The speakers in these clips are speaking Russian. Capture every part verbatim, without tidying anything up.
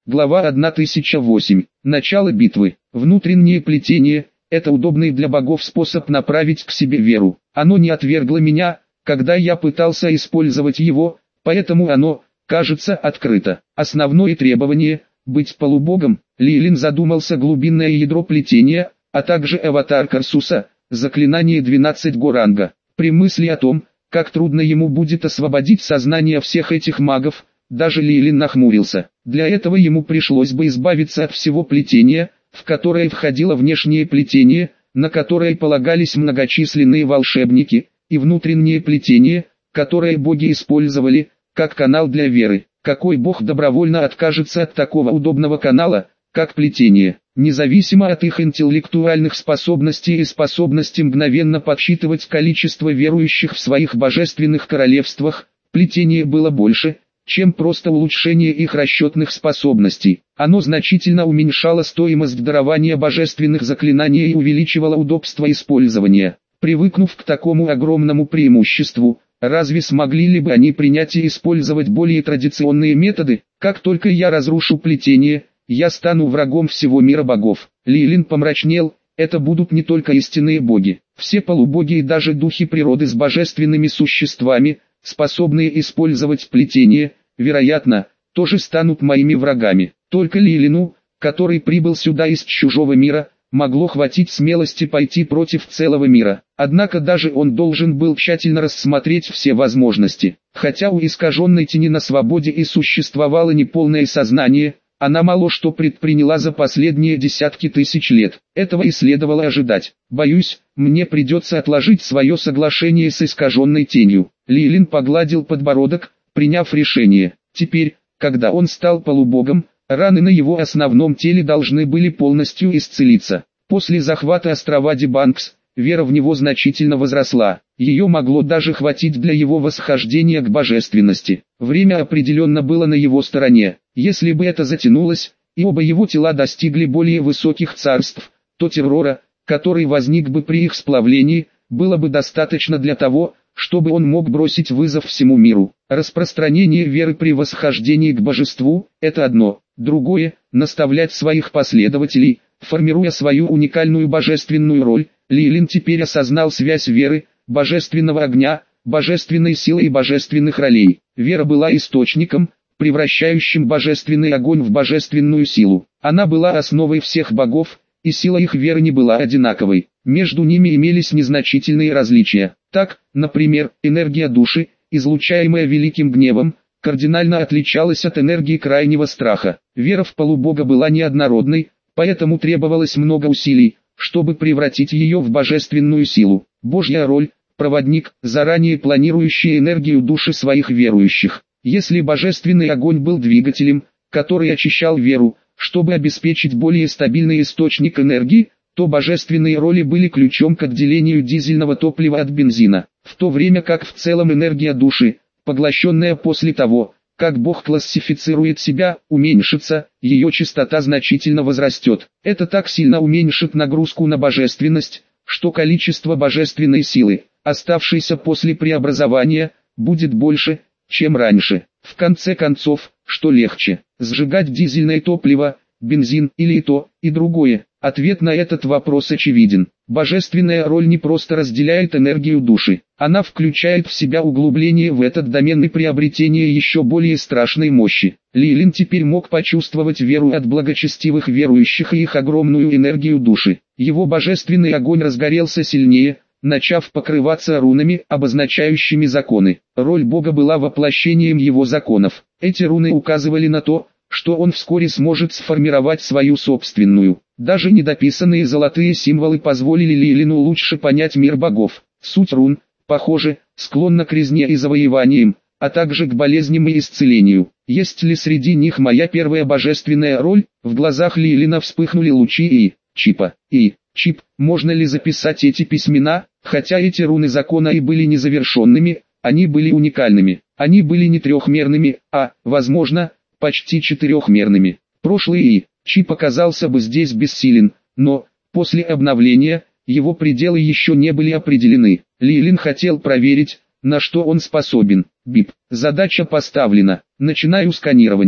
Глава тысяча восемь. Начало битвы. Внутреннее плетение – это удобный для богов способ направить к себе веру. Оно не отвергло меня, когда я пытался использовать его, поэтому оно, кажется, открыто. Основное требование – быть полубогом. Лилин задумался глубинное ядро плетения, а также аватар Карсуса, заклинание двенадцать Горанга. При мысли о том, как трудно ему будет освободить сознание всех этих магов, даже Лилин нахмурился. Для этого ему пришлось бы избавиться от всего плетения, в которое входило внешнее плетение, на которое полагались многочисленные волшебники, и внутреннее плетение, которое боги использовали, как канал для веры. Какой бог добровольно откажется от такого удобного канала, как плетение? Независимо от их интеллектуальных способностей и способности мгновенно подсчитывать количество верующих в своих божественных королевствах, плетение было больше, чем просто улучшение их расчетных способностей. Оно значительно уменьшало стоимость дарования божественных заклинаний и увеличивало удобство использования. Привыкнув к такому огромному преимуществу, разве смогли ли бы они принять и использовать более традиционные методы? Как только я разрушу плетение, я стану врагом всего мира богов. Лилин помрачнел, это будут не только истинные боги. Все полубоги и даже духи природы с божественными существами, способные использовать плетение, вероятно, тоже станут моими врагами. Только Лилину, который прибыл сюда из чужого мира, могло хватить смелости пойти против целого мира. Однако даже он должен был тщательно рассмотреть все возможности. Хотя у искаженной тени на свободе и существовало неполное сознание, она мало что предприняла за последние десятки тысяч лет. Этого и следовало ожидать. Боюсь, мне придется отложить свое соглашение с искаженной тенью. Лилин погладил подбородок, приняв решение. Теперь, когда он стал полубогом, раны на его основном теле должны были полностью исцелиться. После захвата острова Дебанкс, вера в него значительно возросла. Ее могло даже хватить для его восхождения к божественности. Время определенно было на его стороне. Если бы это затянулось, и оба его тела достигли более высоких царств, то террора, который возник бы при их сплавлении, было бы достаточно для того, чтобы он мог бросить вызов всему миру. Распространение веры при восхождении к божеству – это одно. Другое – наставлять своих последователей, формируя свою уникальную божественную роль. Лилин теперь осознал связь веры, божественного огня, божественной силы и божественных ролей. Вера была источником, превращающим божественный огонь в божественную силу. Она была основой всех богов, и сила их веры не была одинаковой. Между ними имелись незначительные различия. Так, например, энергия души, излучаемая великим гневом, кардинально отличалась от энергии крайнего страха. Вера в полубога была неоднородной, поэтому требовалось много усилий, чтобы превратить ее в божественную силу. Божья роль – проводник, заранее планирующий энергию души своих верующих. Если божественный огонь был двигателем, который очищал веру, чтобы обеспечить более стабильный источник энергии, то божественные роли были ключом к отделению дизельного топлива от бензина. В то время как в целом энергия души, поглощенная после того, как Бог классифицирует себя, уменьшится, ее частота значительно возрастет. Это так сильно уменьшит нагрузку на божественность, что количество божественной силы, оставшейся после преобразования, будет больше, чем раньше. В конце концов, что легче, сжигать дизельное топливо, бензин или и то, и другое? Ответ на этот вопрос очевиден. Божественная роль не просто разделяет энергию души, она включает в себя углубление в этот домен и приобретение еще более страшной мощи. Лилин теперь мог почувствовать веру от благочестивых верующих и их огромную энергию души. Его божественный огонь разгорелся сильнее, начав покрываться рунами, обозначающими законы. Роль Бога была воплощением его законов. Эти руны указывали на то, что он вскоре сможет сформировать свою собственную. Даже недописанные золотые символы позволили Лилину лучше понять мир богов. Суть рун, похоже, склонна к резне и завоеваниям, а также к болезням и исцелению. Есть ли среди них моя первая божественная роль? В глазах Лилина вспыхнули лучи и чипа. И чип, можно ли записать эти письмена? Хотя эти руны закона и были незавершенными, они были уникальными. Они были не трехмерными, а, возможно, почти четырехмерными. Прошлый и чип оказался бы здесь бессилен, но, после обновления, его пределы еще не были определены. Лилин хотел проверить, на что он способен. Бип. Задача поставлена. Начинаю сканирование.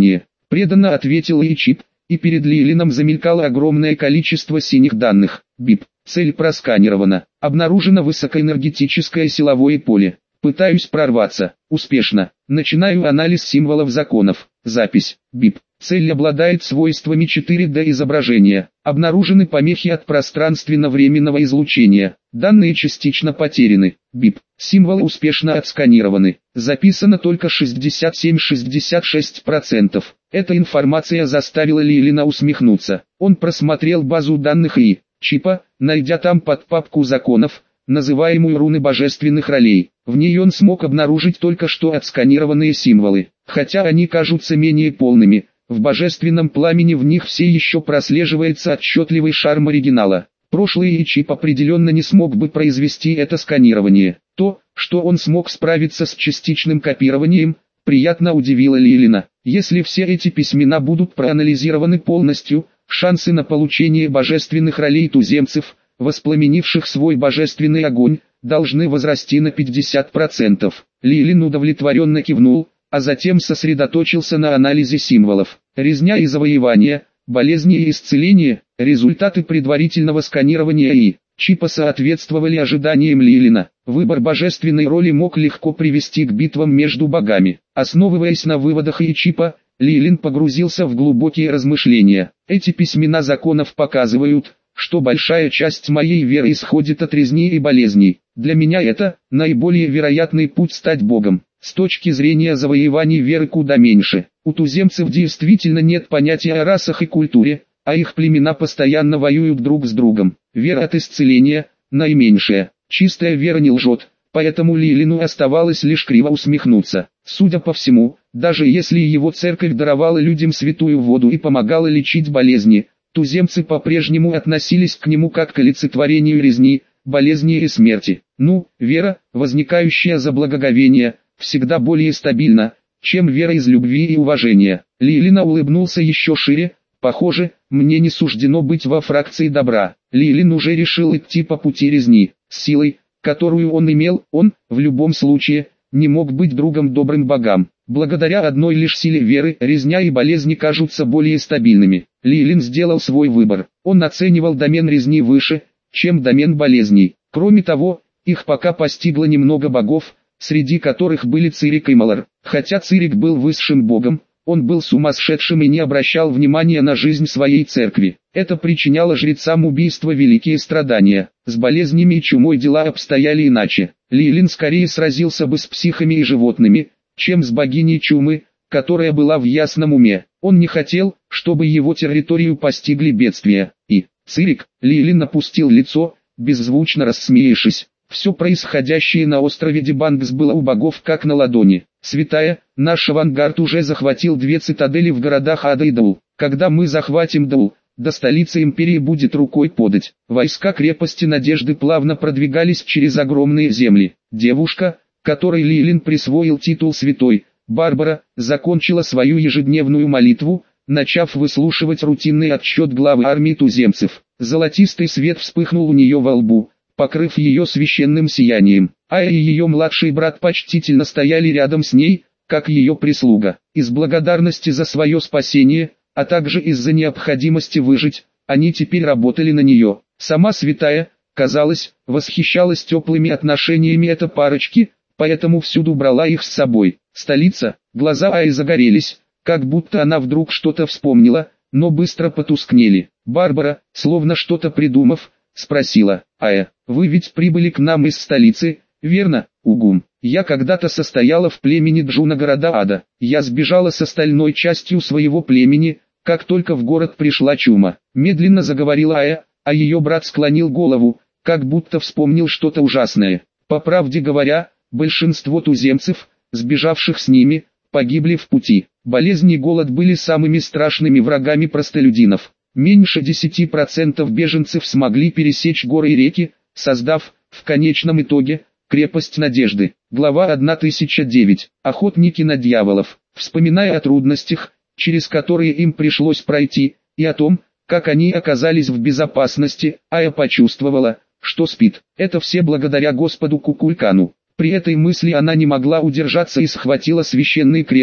преданно ответил Ичип, и перед Лилином замелькало огромное количество синих данных. Бип. Цель просканирована. Обнаружено высокоэнергетическое силовое поле. Пытаюсь прорваться. Успешно. Начинаю анализ символов законов. Запись. Бип. Цель обладает свойствами четыре дэ изображения. Обнаружены помехи от пространственно-временного излучения. Данные частично потеряны. Бип. Символы успешно отсканированы. Записано только шестьдесят семь — шестьдесят шесть процентов. Эта информация заставила Лилина усмехнуться. Он просмотрел базу данных и чипа, найдя там подпапку законов, называемую руны божественных ролей. В ней он смог обнаружить только что отсканированные символы. Хотя они кажутся менее полными, в божественном пламени в них все еще прослеживается отчетливый шарм оригинала. Прошлый Ичип определенно не смог бы произвести это сканирование. То, что он смог справиться с частичным копированием, приятно удивило Лилина. Если все эти письмена будут проанализированы полностью, шансы на получение божественных ролей туземцев, воспламенивших свой божественный огонь, должны возрасти на пятьдесят процентов. Лилин удовлетворенно кивнул, а затем сосредоточился на анализе символов. Резня и завоевание, болезни и исцеление, результаты предварительного сканирования и чипа соответствовали ожиданиям Лилина. Выбор божественной роли мог легко привести к битвам между богами. Основываясь на выводах и чипа, Лилин погрузился в глубокие размышления. Эти письмена законов показывают, что большая часть моей веры исходит от резни и болезней. Для меня это наиболее вероятный путь стать богом. С точки зрения завоеваний веры куда меньше. У туземцев действительно нет понятия о расах и культуре, а их племена постоянно воюют друг с другом. Вера от исцеления – наименьшая. Чистая вера не лжет, поэтому Лилину оставалось лишь криво усмехнуться. Судя по всему, даже если его церковь даровала людям святую воду и помогала лечить болезни, туземцы по-прежнему относились к нему как к олицетворению резни, болезни и смерти. Ну, вера, возникающая за благоговение, всегда более стабильна, чем вера из любви и уважения. Лилина улыбнулся еще шире. Похоже, мне не суждено быть во фракции добра. Лилин уже решил идти по пути резни. С силой, которую он имел, он, в любом случае, не мог быть другом добрым богам. Благодаря одной лишь силе веры, резня и болезни кажутся более стабильными. Лилин сделал свой выбор. Он оценивал домен резни выше, чем домен болезней. Кроме того, их пока постигло немного богов, среди которых были Цирик и Малар. Хотя Цирик был высшим богом, он был сумасшедшим и не обращал внимания на жизнь своей церкви. Это причиняло жрецам убийства великие страдания. С болезнями и чумой дела обстояли иначе. Лилин скорее сразился бы с психами и животными, чем с богиней чумы, которая была в ясном уме. Он не хотел, чтобы его территорию постигли бедствия. И, Цирик, Лилин опустил лицо, беззвучно рассмеявшись. Все происходящее на острове Дебангс было у богов как на ладони. Святая, наш авангард уже захватил две цитадели в городах Ада и Даул. Когда мы захватим Даул, до столицы империи будет рукой подать. Войска крепости Надежды плавно продвигались через огромные земли. Девушка, которой Лилин присвоил титул святой, Барбара, закончила свою ежедневную молитву, начав выслушивать рутинный отчет главы армии туземцев. Золотистый свет вспыхнул у нее во лбу, покрыв ее священным сиянием. Ая и ее младший брат почтительно стояли рядом с ней, как ее прислуга. Из благодарности за свое спасение, а также из-за необходимости выжить, они теперь работали на нее. Сама святая, казалось, восхищалась теплыми отношениями этой парочки, поэтому всюду брала их с собой. Столица, глаза Аи загорелись, как будто она вдруг что-то вспомнила, но быстро потускнели. Барбара, словно что-то придумав, спросила: «Ая, вы ведь прибыли к нам из столицы, верно?» «Угум. Я когда-то состояла в племени Джуна города Ада. Я сбежала с остальной частью своего племени, как только в город пришла чума». Медленно заговорила Ая, а ее брат склонил голову, как будто вспомнил что-то ужасное. По правде говоря, большинство туземцев, сбежавших с ними, погибли в пути. Болезни и голод были самыми страшными врагами простолюдинов. Меньше десяти процентов беженцев смогли пересечь горы и реки, создав, в конечном итоге, крепость Надежды. Глава тысяча девять. Охотники на дьяволов. Вспоминая о трудностях, через которые им пришлось пройти, и о том, как они оказались в безопасности, Ая почувствовала, что спит. Это все благодаря Господу Кукулькану. При этой мысли она не могла удержаться и схватила священный крест,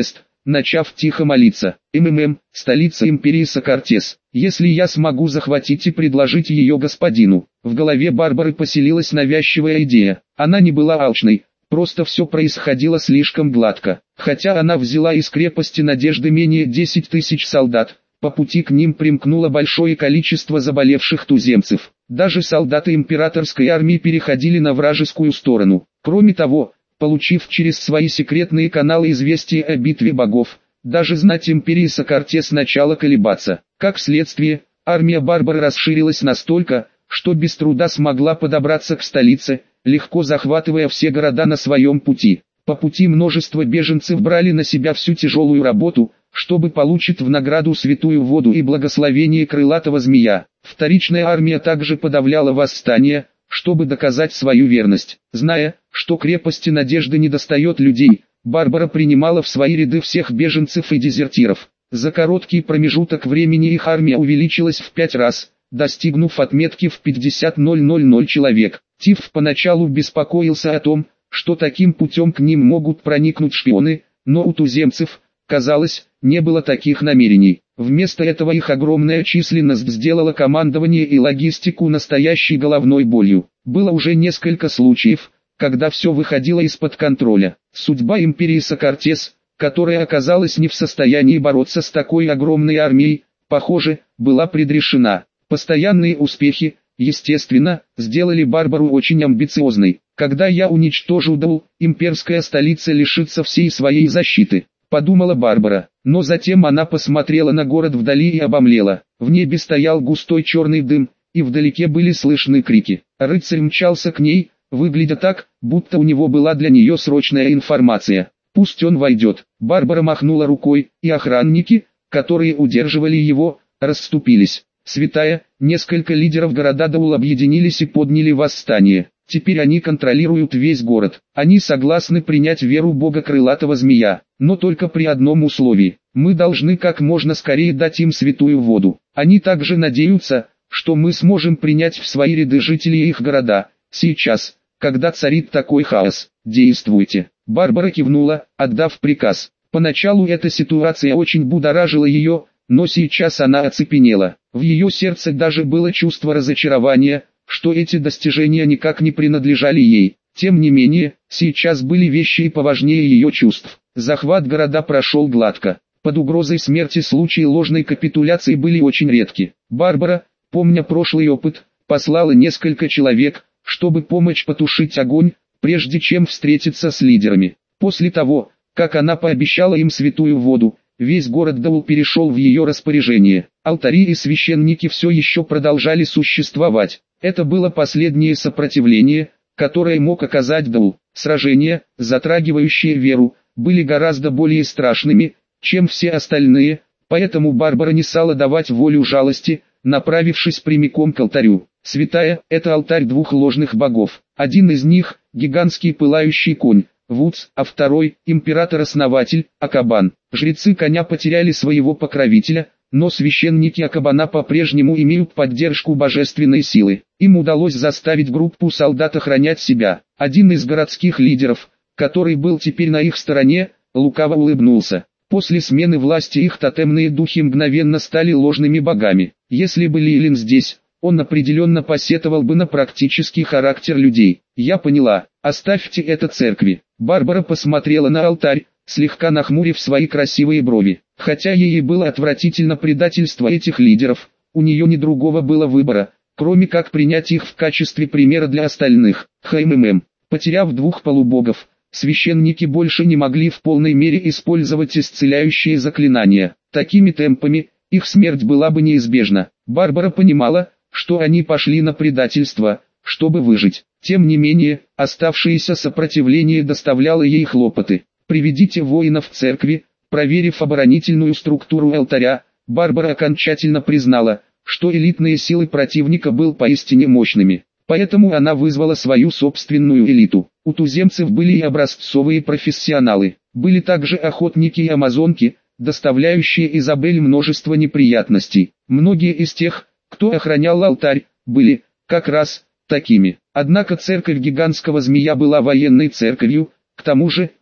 начав тихо молиться. МММ, столица империи Сокартес. Если я смогу захватить и предложить ее господину. В голове Барбары поселилась навязчивая идея. Она не была алчной, просто все происходило слишком гладко. Хотя она взяла из крепости Надежды менее десять тысяч солдат, по пути к ним примкнуло большое количество заболевших туземцев. Даже солдаты императорской армии переходили на вражескую сторону. Кроме того, получив через свои секретные каналы известия о битве богов, даже знать империи Сокартес начала колебаться. Как следствие, армия Барбары расширилась настолько, что без труда смогла подобраться к столице, легко захватывая все города на своем пути. По пути множество беженцев брали на себя всю тяжелую работу, чтобы получить в награду святую воду и благословение крылатого змея. Вторичная армия также подавляла восстание, чтобы доказать свою верность. Зная, что крепости Надежды недостает людей, Барбара принимала в свои ряды всех беженцев и дезертиров. За короткий промежуток времени их армия увеличилась в пять раз, достигнув отметки в пятьдесят тысяч человек. Тиф поначалу беспокоился о том, что таким путем к ним могут проникнуть шпионы, но у туземцев, казалось, не было таких намерений. Вместо этого их огромная численность сделала командование и логистику настоящей головной болью. Было уже несколько случаев, когда все выходило из-под контроля. Судьба империи Сокартес, которая оказалась не в состоянии бороться с такой огромной армией, похоже, была предрешена. Постоянные успехи, естественно, сделали Барбару очень амбициозной. Когда я уничтожу Дол, имперская столица лишится всей своей защиты, подумала Барбара. Но затем она посмотрела на город вдали и обомлела. В небе стоял густой черный дым, и вдалеке были слышны крики. Рыцарь мчался к ней, выглядя так, будто у него была для нее срочная информация. Пусть он войдет. Барбара махнула рукой, и охранники, которые удерживали его, расступились. Святая, несколько лидеров города Даул объединились и подняли восстание. Теперь они контролируют весь город. Они согласны принять веру бога крылатого змея, но только при одном условии. Мы должны как можно скорее дать им святую воду. Они также надеются, что мы сможем принять в свои ряды жителей их города. Сейчас, когда царит такой хаос, действуйте. Барбара кивнула, отдав приказ. Поначалу эта ситуация очень будоражила ее, но сейчас она оцепенела. В ее сердце даже было чувство разочарования, что эти достижения никак не принадлежали ей. Тем не менее, сейчас были вещи и поважнее ее чувств. Захват города прошел гладко. Под угрозой смерти случаи ложной капитуляции были очень редки. Барбара, помня прошлый опыт, послала несколько человек, чтобы помочь потушить огонь, прежде чем встретиться с лидерами. После того, как она пообещала им святую воду, весь город Даул перешел в ее распоряжение. Алтари и священники все еще продолжали существовать. Это было последнее сопротивление, которое мог оказать Даул. Сражения, затрагивающие веру, были гораздо более страшными, чем все остальные, поэтому Барбара не стала давать волю жалости, направившись прямиком к алтарю. Святая – это алтарь двух ложных богов. Один из них – гигантский пылающий конь, Вудс, а второй – император-основатель, Акабан. Жрецы коня потеряли своего покровителя, но священники Акабана по-прежнему имеют поддержку божественной силы. Им удалось заставить группу солдат охранять себя. Один из городских лидеров, который был теперь на их стороне, лукаво улыбнулся. После смены власти их тотемные духи мгновенно стали ложными богами. Если бы Лилин здесь, он определенно посетовал бы на практический характер людей. Я поняла, оставьте это церкви. Барбара посмотрела на алтарь, слегка нахмурив свои красивые брови. Хотя ей было отвратительно предательство этих лидеров, у нее ни другого было выбора, кроме как принять их в качестве примера для остальных. ХММ. Потеряв двух полубогов, священники больше не могли в полной мере использовать исцеляющие заклинания. Такими темпами, их смерть была бы неизбежна. Барбара понимала, что они пошли на предательство, чтобы выжить. Тем не менее, оставшееся сопротивление доставляло ей хлопоты. «Приведите воинов в церкви». Проверив оборонительную структуру алтаря, Барбара окончательно признала, что элитные силы противника были поистине мощными. Поэтому она вызвала свою собственную элиту. У туземцев были и образцовые профессионалы. Были также охотники и амазонки, доставляющие Изабель множество неприятностей. Многие из тех, кто охранял алтарь, были, как раз, такими. Однако церковь гигантского змея была военной церковью, к тому же,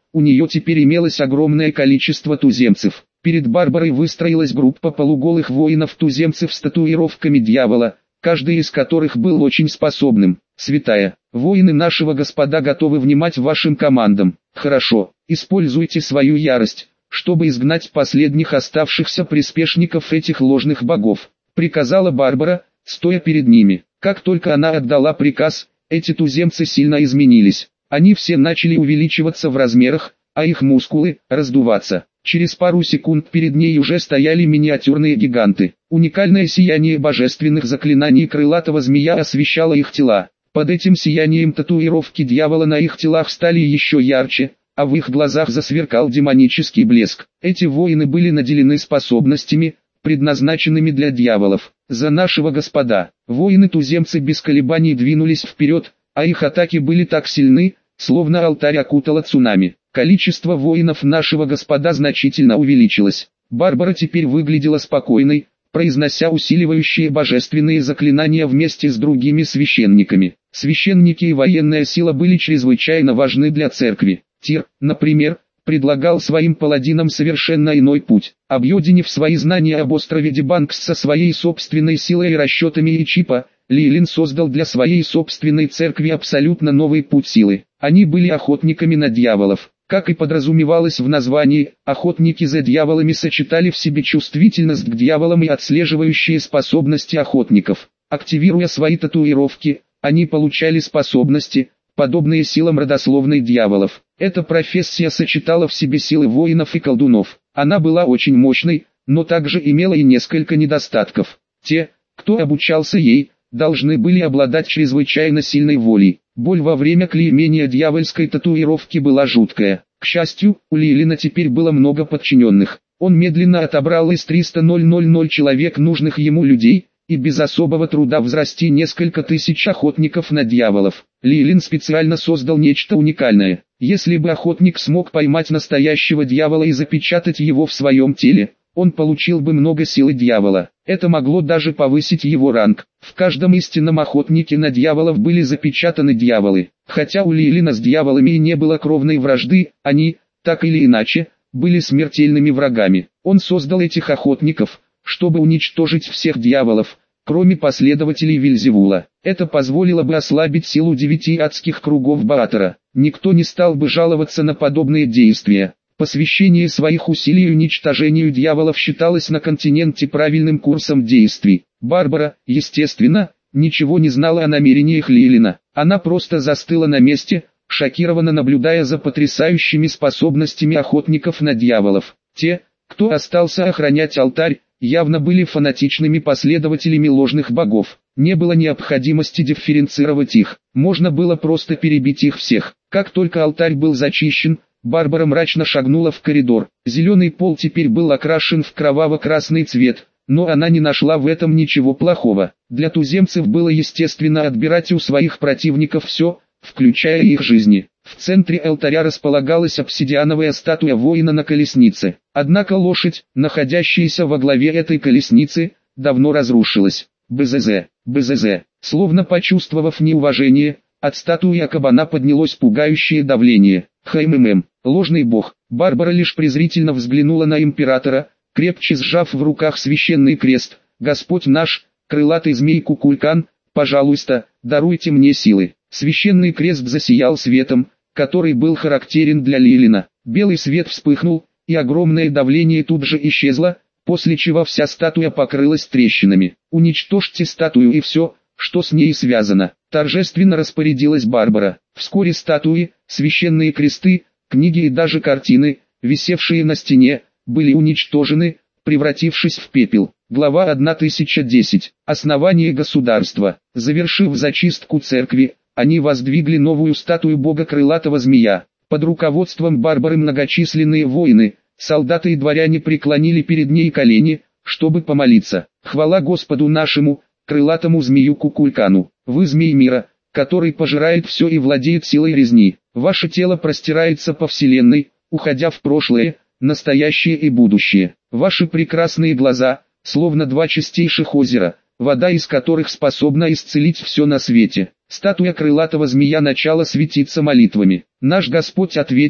у нее теперь имелось огромное количество туземцев. Перед Барбарой выстроилась группа полуголых воинов-туземцев с татуировками дьявола, каждый из которых был очень способным. «Святая, воины нашего Господа готовы внимать вашим командам. Хорошо, используйте свою ярость, чтобы изгнать последних оставшихся приспешников этих ложных богов», приказала Барбара, стоя перед ними. Как только она отдала приказ, эти туземцы сильно изменились. Они все начали увеличиваться в размерах, а их мускулы – раздуваться. Через пару секунд перед ней уже стояли миниатюрные гиганты. Уникальное сияние божественных заклинаний крылатого змея освещало их тела. Под этим сиянием татуировки дьявола на их телах стали еще ярче, а в их глазах засверкал демонический блеск. Эти воины были наделены способностями, предназначенными для дьяволов. «За нашего Господа!» Воины-туземцы без колебаний двинулись вперед, а их атаки были так сильны, словно алтарь окутало цунами. Количество воинов нашего Господа значительно увеличилось. Барбара теперь выглядела спокойной, произнося усиливающие божественные заклинания вместе с другими священниками. Священники и военная сила были чрезвычайно важны для церкви. Тир, например, предлагал своим паладинам совершенно иной путь. Объединив свои знания об острове Дебанкс со своей собственной силой и расчетами Ичипа, Лилин создал для своей собственной церкви абсолютно новый путь силы. Они были охотниками на дьяволов. Как и подразумевалось в названии, охотники за дьяволами сочетали в себе чувствительность к дьяволам и отслеживающие способности охотников. Активируя свои татуировки, они получали способности, подобные силам родословной дьяволов. Эта профессия сочетала в себе силы воинов и колдунов. Она была очень мощной, но также имела и несколько недостатков. Те, кто обучался ей, должны были обладать чрезвычайно сильной волей. Боль во время клеймения дьявольской татуировки была жуткая. К счастью, у Лилина теперь было много подчиненных. Он медленно отобрал из триста человек нужных ему людей, и без особого труда взрасти несколько тысяч охотников на дьяволов. Лилин специально создал нечто уникальное. Если бы охотник смог поймать настоящего дьявола и запечатать его в своем теле, он получил бы много силы дьявола. Это могло даже повысить его ранг. В каждом истинном охотнике на дьяволов были запечатаны дьяволы. Хотя у Лилина с дьяволами и не было кровной вражды, они, так или иначе, были смертельными врагами. Он создал этих охотников, чтобы уничтожить всех дьяволов, кроме последователей Вельзевула. Это позволило бы ослабить силу девяти адских кругов Баатора. Никто не стал бы жаловаться на подобные действия. Посвящение своих усилий уничтожению дьяволов считалось на континенте правильным курсом действий. Барбара, естественно, ничего не знала о намерениях Лилина. Она просто застыла на месте, шокированно наблюдая за потрясающими способностями охотников на дьяволов. Те, кто остался охранять алтарь, явно были фанатичными последователями ложных богов. Не было необходимости дифференцировать их, можно было просто перебить их всех. Как только алтарь был зачищен, Барбара мрачно шагнула в коридор. Зеленый пол теперь был окрашен в кроваво-красный цвет, но она не нашла в этом ничего плохого. Для туземцев было естественно отбирать у своих противников все, включая их жизни. В центре алтаря располагалась обсидиановая статуя воина на колеснице. Однако лошадь, находящаяся во главе этой колесницы, давно разрушилась. БЗЗ, БЗЗ. Словно почувствовав неуважение, от статуи кабана поднялось пугающее давление. ХММ, ложный бог. Барбара лишь презрительно взглянула на императора, крепче сжав в руках священный крест. «Господь наш, крылатый змей Кукулькан, пожалуйста, даруйте мне силы». Священный крест засиял светом, который был характерен для Лилина. Белый свет вспыхнул, и огромное давление тут же исчезло, после чего вся статуя покрылась трещинами. «Уничтожьте статую и все, что с ней связано», торжественно распорядилась Барбара. Вскоре статуи, священные кресты, книги и даже картины, висевшие на стене, были уничтожены, превратившись в пепел. Глава тысяча десять. Основание государства. Завершив зачистку церкви, они воздвигли новую статую бога крылатого змея. Под руководством Барбары многочисленные воины, солдаты и дворяне преклонили перед ней колени, чтобы помолиться. «Хвала Господу нашему, крылатому змею Кукулькану, вы змей мира, который пожирает все и владеет силой резни. Ваше тело простирается по вселенной, уходя в прошлое, настоящее и будущее. Ваши прекрасные глаза, словно два чистейших озера, вода из которых способна исцелить все на свете». Статуя крылатого змея начала светиться молитвами. Наш Господь ответил: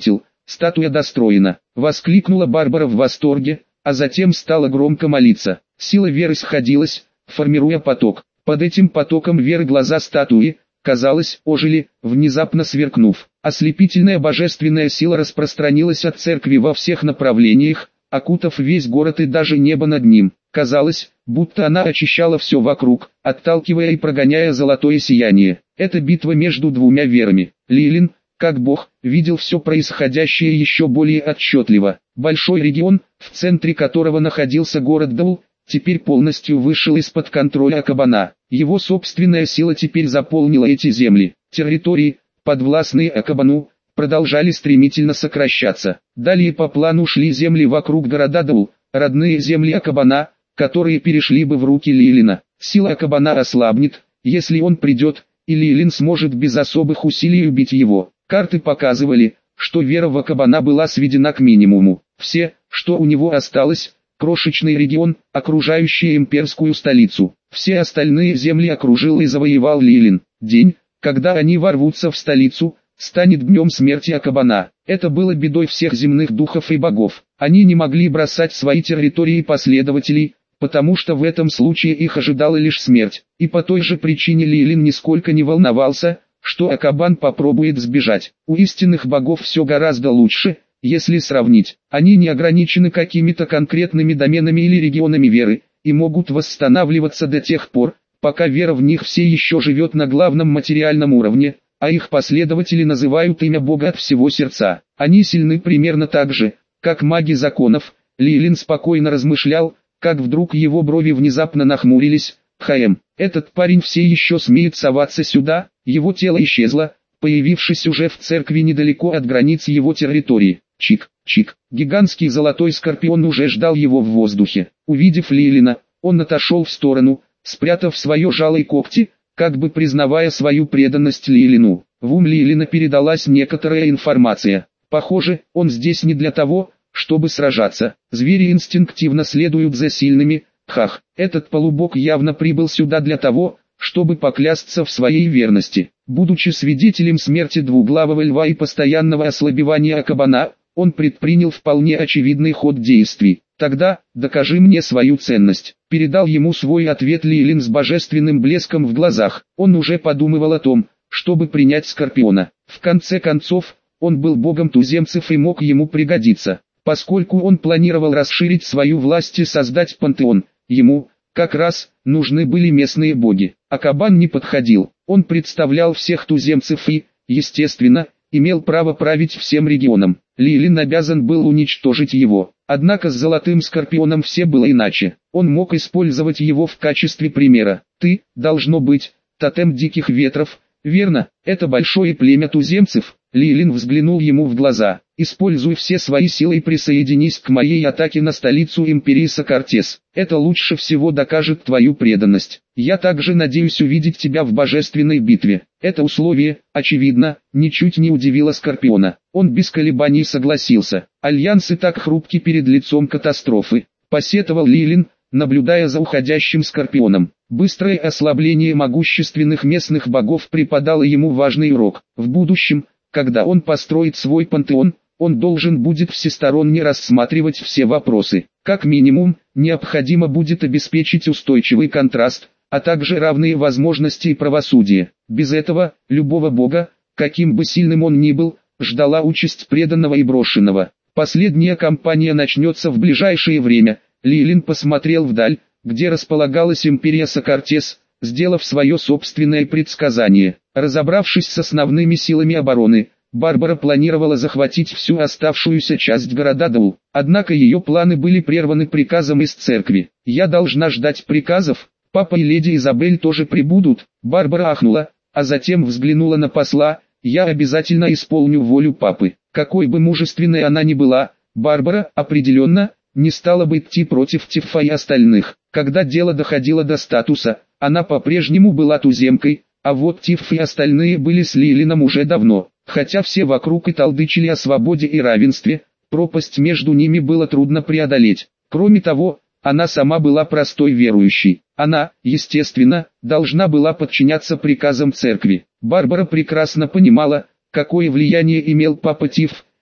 статуя достроена!» — воскликнула Барбара в восторге, а затем стала громко молиться. Сила веры сходилась, формируя поток. Под этим потоком веры глаза статуи, казалось, ожили, внезапно сверкнув. Ослепительная божественная сила распространилась от церкви во всех направлениях, окутав весь город и даже небо над ним. Казалось, будто она очищала все вокруг, отталкивая и прогоняя золотое сияние. Это битва между двумя верами. Лилин, как бог, видел все происходящее еще более отчетливо. Большой регион, в центре которого находился город Даул, теперь полностью вышел из-под контроля Акабана. Его собственная сила теперь заполнила эти земли. Территории, подвластные Акабану, продолжали стремительно сокращаться. Далее по плану шли земли вокруг города Даул, родные земли Акабана, которые перешли бы в руки Лилина. Сила Акабана ослабнет, если он придет, и Лилин сможет без особых усилий убить его. Карты показывали, что вера в Акабана была сведена к минимуму. Все, что у него осталось, крошечный регион, окружающий имперскую столицу. Все остальные земли окружил и завоевал Лилин. День, когда они ворвутся в столицу, станет днем смерти Акабана. Это было бедой всех земных духов и богов. Они не могли бросать свои территории последователей, потому что в этом случае их ожидала лишь смерть. И по той же причине Лилин нисколько не волновался, что Акабан попробует сбежать. У истинных богов все гораздо лучше, если сравнить. Они не ограничены какими-то конкретными доменами или регионами веры, и могут восстанавливаться до тех пор, пока вера в них все еще живет на главном материальном уровне, а их последователи называют имя Бога от всего сердца. Они сильны примерно так же, как маги законов. Лилин спокойно размышлял, как вдруг его брови внезапно нахмурились. «Хаем, этот парень все еще смеет соваться сюда?» Его тело исчезло, появившись уже в церкви недалеко от границ его территории. Чик, чик, гигантский золотой скорпион уже ждал его в воздухе. Увидев Лилина, он отошел в сторону, спрятав свое жало и когти, как бы признавая свою преданность Лилину. В ум Лилина передалась некоторая информация. Похоже, он здесь не для того, чтобы сражаться. Звери инстинктивно следуют за сильными. Хах, этот полубог явно прибыл сюда для того, чтобы поклясться в своей верности. Будучи свидетелем смерти двуглавого льва и постоянного ослабевания Акабана, он предпринял вполне очевидный ход действий. «Тогда, докажи мне свою ценность», — передал ему свой ответ Лилин с божественным блеском в глазах. Он уже подумывал о том, чтобы принять Скорпиона. В конце концов, он был богом туземцев и мог ему пригодиться. Поскольку он планировал расширить свою власть и создать пантеон, ему, как раз, нужны были местные боги. Акабан не подходил. Он представлял всех туземцев и, естественно, имел право править всем регионом. Лилин обязан был уничтожить его. Однако с Золотым Скорпионом все было иначе. Он мог использовать его в качестве примера. «Ты, должно быть, тотем диких ветров, верно? Это большое племя туземцев?» Лилин взглянул ему в глаза. «Используй все свои силы и присоединись к моей атаке на столицу империи Сокартес. Это лучше всего докажет твою преданность. Я также надеюсь увидеть тебя в божественной битве». Это условие, очевидно, ничуть не удивило Скорпиона. Он без колебаний согласился. Альянс и так хрупкий перед лицом катастрофы, посетовал Лилин, наблюдая за уходящим Скорпионом. Быстрое ослабление могущественных местных богов преподало ему важный урок. В будущем, когда он построит свой пантеон, он должен будет всесторонне рассматривать все вопросы. Как минимум, необходимо будет обеспечить устойчивый контраст, а также равные возможности и правосудие. Без этого, любого бога, каким бы сильным он ни был, ждала участь преданного и брошенного. Последняя кампания начнется в ближайшее время. Лилин посмотрел вдаль, где располагалась империя Сокартес, сделав свое собственное предсказание. Разобравшись с основными силами обороны, Барбара планировала захватить всю оставшуюся часть города Даул. Однако ее планы были прерваны приказом из церкви. «Я должна ждать приказов, папа и леди Изабель тоже прибудут». Барбара ахнула, а затем взглянула на посла. «Я обязательно исполню волю папы». Какой бы мужественной она ни была, Барбара, определенно, не стала бы идти против Тиффа и остальных. Когда дело доходило до статуса, она по-прежнему была туземкой, а вот Тифф и остальные были с Лилином уже давно. Хотя все вокруг и толдычили о свободе и равенстве, пропасть между ними было трудно преодолеть. Кроме того, она сама была простой верующей. Она, естественно, должна была подчиняться приказам церкви. Барбара прекрасно понимала, какое влияние имел папа Тифф,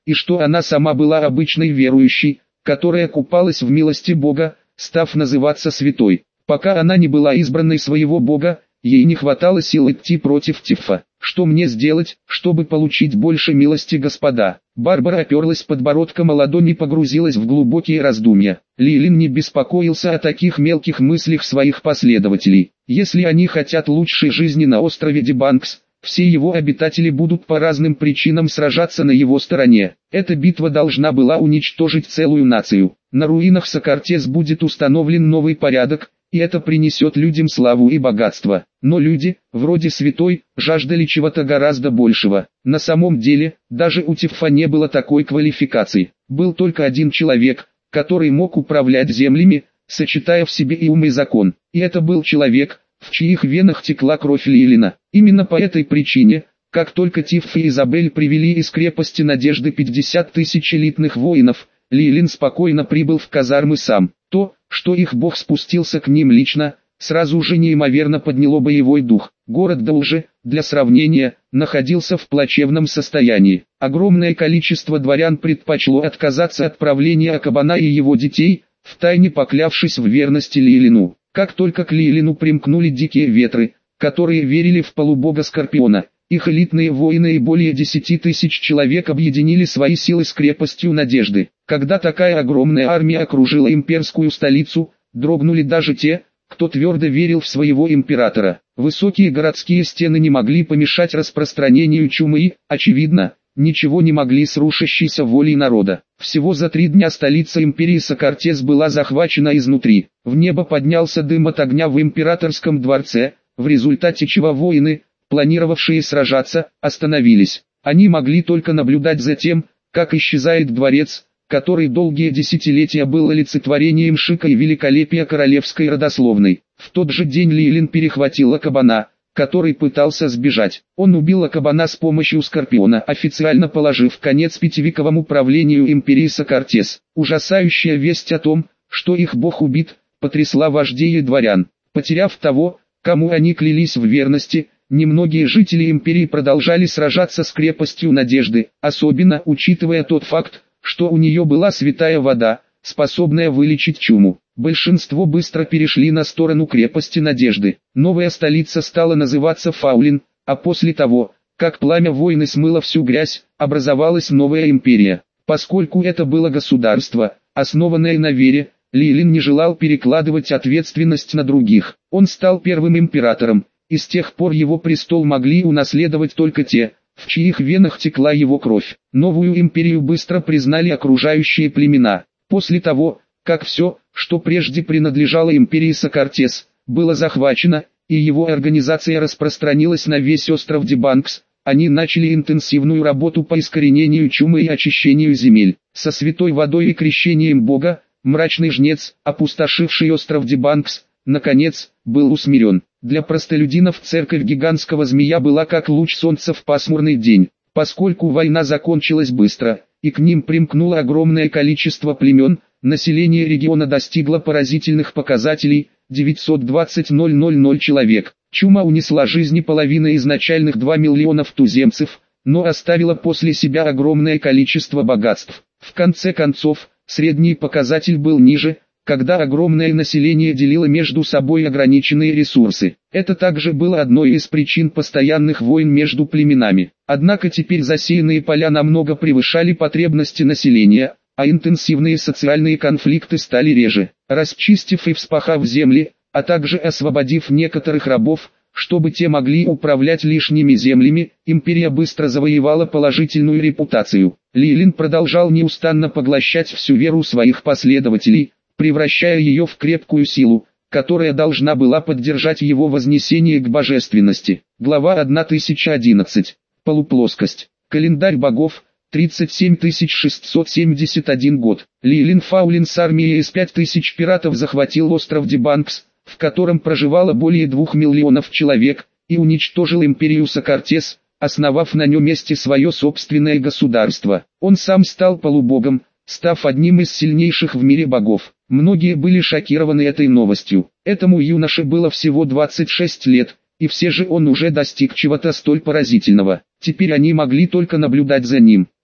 и что она сама была обычной верующей, которая купалась в милости Бога, став называться святой. Пока она не была избранной своего Бога, ей не хватало сил идти против Тифа. Что мне сделать, чтобы получить больше милости, господа? Барбара оперлась подбородком о ладонь и погрузилась в глубокие раздумья. Лилин не беспокоился о таких мелких мыслях своих последователей. Если они хотят лучшей жизни на острове Дебанкс, все его обитатели будут по разным причинам сражаться на его стороне. Эта битва должна была уничтожить целую нацию. На руинах Сокартес будет установлен новый порядок, и это принесет людям славу и богатство. Но люди, вроде святой, жаждали чего-то гораздо большего. На самом деле, даже у Тифа не было такой квалификации. Был только один человек, который мог управлять землями, сочетая в себе и ум, и закон. И это был человек, в чьих венах текла кровь Лилина. Именно по этой причине, как только Тиф и Изабель привели из крепости Надежды пятьдесят тысяч элитных воинов, Лилин спокойно прибыл в казармы сам. То, что их бог спустился к ним лично, сразу же неимоверно подняло боевой дух. Город Доуже, для сравнения, находился в плачевном состоянии. Огромное количество дворян предпочло отказаться от правления Акабана и его детей, втайне поклявшись в верности Лилину. Как только к Лилину примкнули дикие ветры, которые верили в полубога Скорпиона, их элитные воины и более десяти тысяч человек объединили свои силы с крепостью Надежды. Когда такая огромная армия окружила имперскую столицу, дрогнули даже те, кто твердо верил в своего императора. Высокие городские стены не могли помешать распространению чумы и, очевидно, ничего не могли с рушащейся волей народа. Всего за три дня столица империи Сокартес была захвачена изнутри. В небо поднялся дым от огня в императорском дворце, в результате чего воины, планировавшие сражаться, остановились. Они могли только наблюдать за тем, как исчезает дворец, который долгие десятилетия был олицетворением шика и великолепия королевской родословной. В тот же день Лилин перехватил Акабана, который пытался сбежать. Он убил Акабана с помощью Скорпиона, официально положив конец пятивековому правлению империи Сокартес. Ужасающая весть о том, что их бог убит, потрясла вождей и дворян. Потеряв того, кому они клялись в верности, немногие жители империи продолжали сражаться с крепостью Надежды, особенно учитывая тот факт, что у нее была святая вода, способная вылечить чуму. Большинство быстро перешли на сторону крепости Надежды. Новая столица стала называться Фаулин, а после того, как пламя войны смыло всю грязь, образовалась новая империя. Поскольку это было государство, основанное на вере, Лилин не желал перекладывать ответственность на других. Он стал первым императором, и с тех пор его престол могли унаследовать только те, в чьих венах текла его кровь. Новую империю быстро признали окружающие племена. После того, как все, что прежде принадлежало империи Сокартес, было захвачено, и его организация распространилась на весь остров Дебанкс, они начали интенсивную работу по искоренению чумы и очищению земель. Со святой водой и крещением Бога, мрачный жнец, опустошивший остров Дебанкс, наконец, был усмирен. Для простолюдинов церковь гигантского змея была как луч солнца в пасмурный день. Поскольку война закончилась быстро, и к ним примкнуло огромное количество племен, население региона достигло поразительных показателей – девятьсот двадцать тысяч человек. Чума унесла жизни половины изначальных двух миллионов туземцев, но оставила после себя огромное количество богатств. В конце концов, средний показатель был ниже, когда огромное население делило между собой ограниченные ресурсы. Это также было одной из причин постоянных войн между племенами. Однако теперь засеянные поля намного превышали потребности населения, а интенсивные социальные конфликты стали реже. Расчистив и вспахав земли, а также освободив некоторых рабов, чтобы те могли управлять лишними землями, империя быстро завоевала положительную репутацию. Лилин продолжал неустанно поглощать всю веру своих последователей, превращая ее в крепкую силу, которая должна была поддержать его вознесение к божественности. Глава тысяча одиннадцать. Полуплоскость. Календарь богов. тридцать семь тысяч шестьсот семьдесят один год. Лилин Фаулин с армией из пяти тысяч пиратов захватил остров Дебанкс, в котором проживало более двух миллионов человек, и уничтожил империю Сокартес, основав на нем месте свое собственное государство. Он сам стал полубогом, став одним из сильнейших в мире богов. Многие были шокированы этой новостью. Этому юноше было всего двадцать шесть лет, и все же он уже достиг чего-то столь поразительного. Теперь они могли только наблюдать за ним.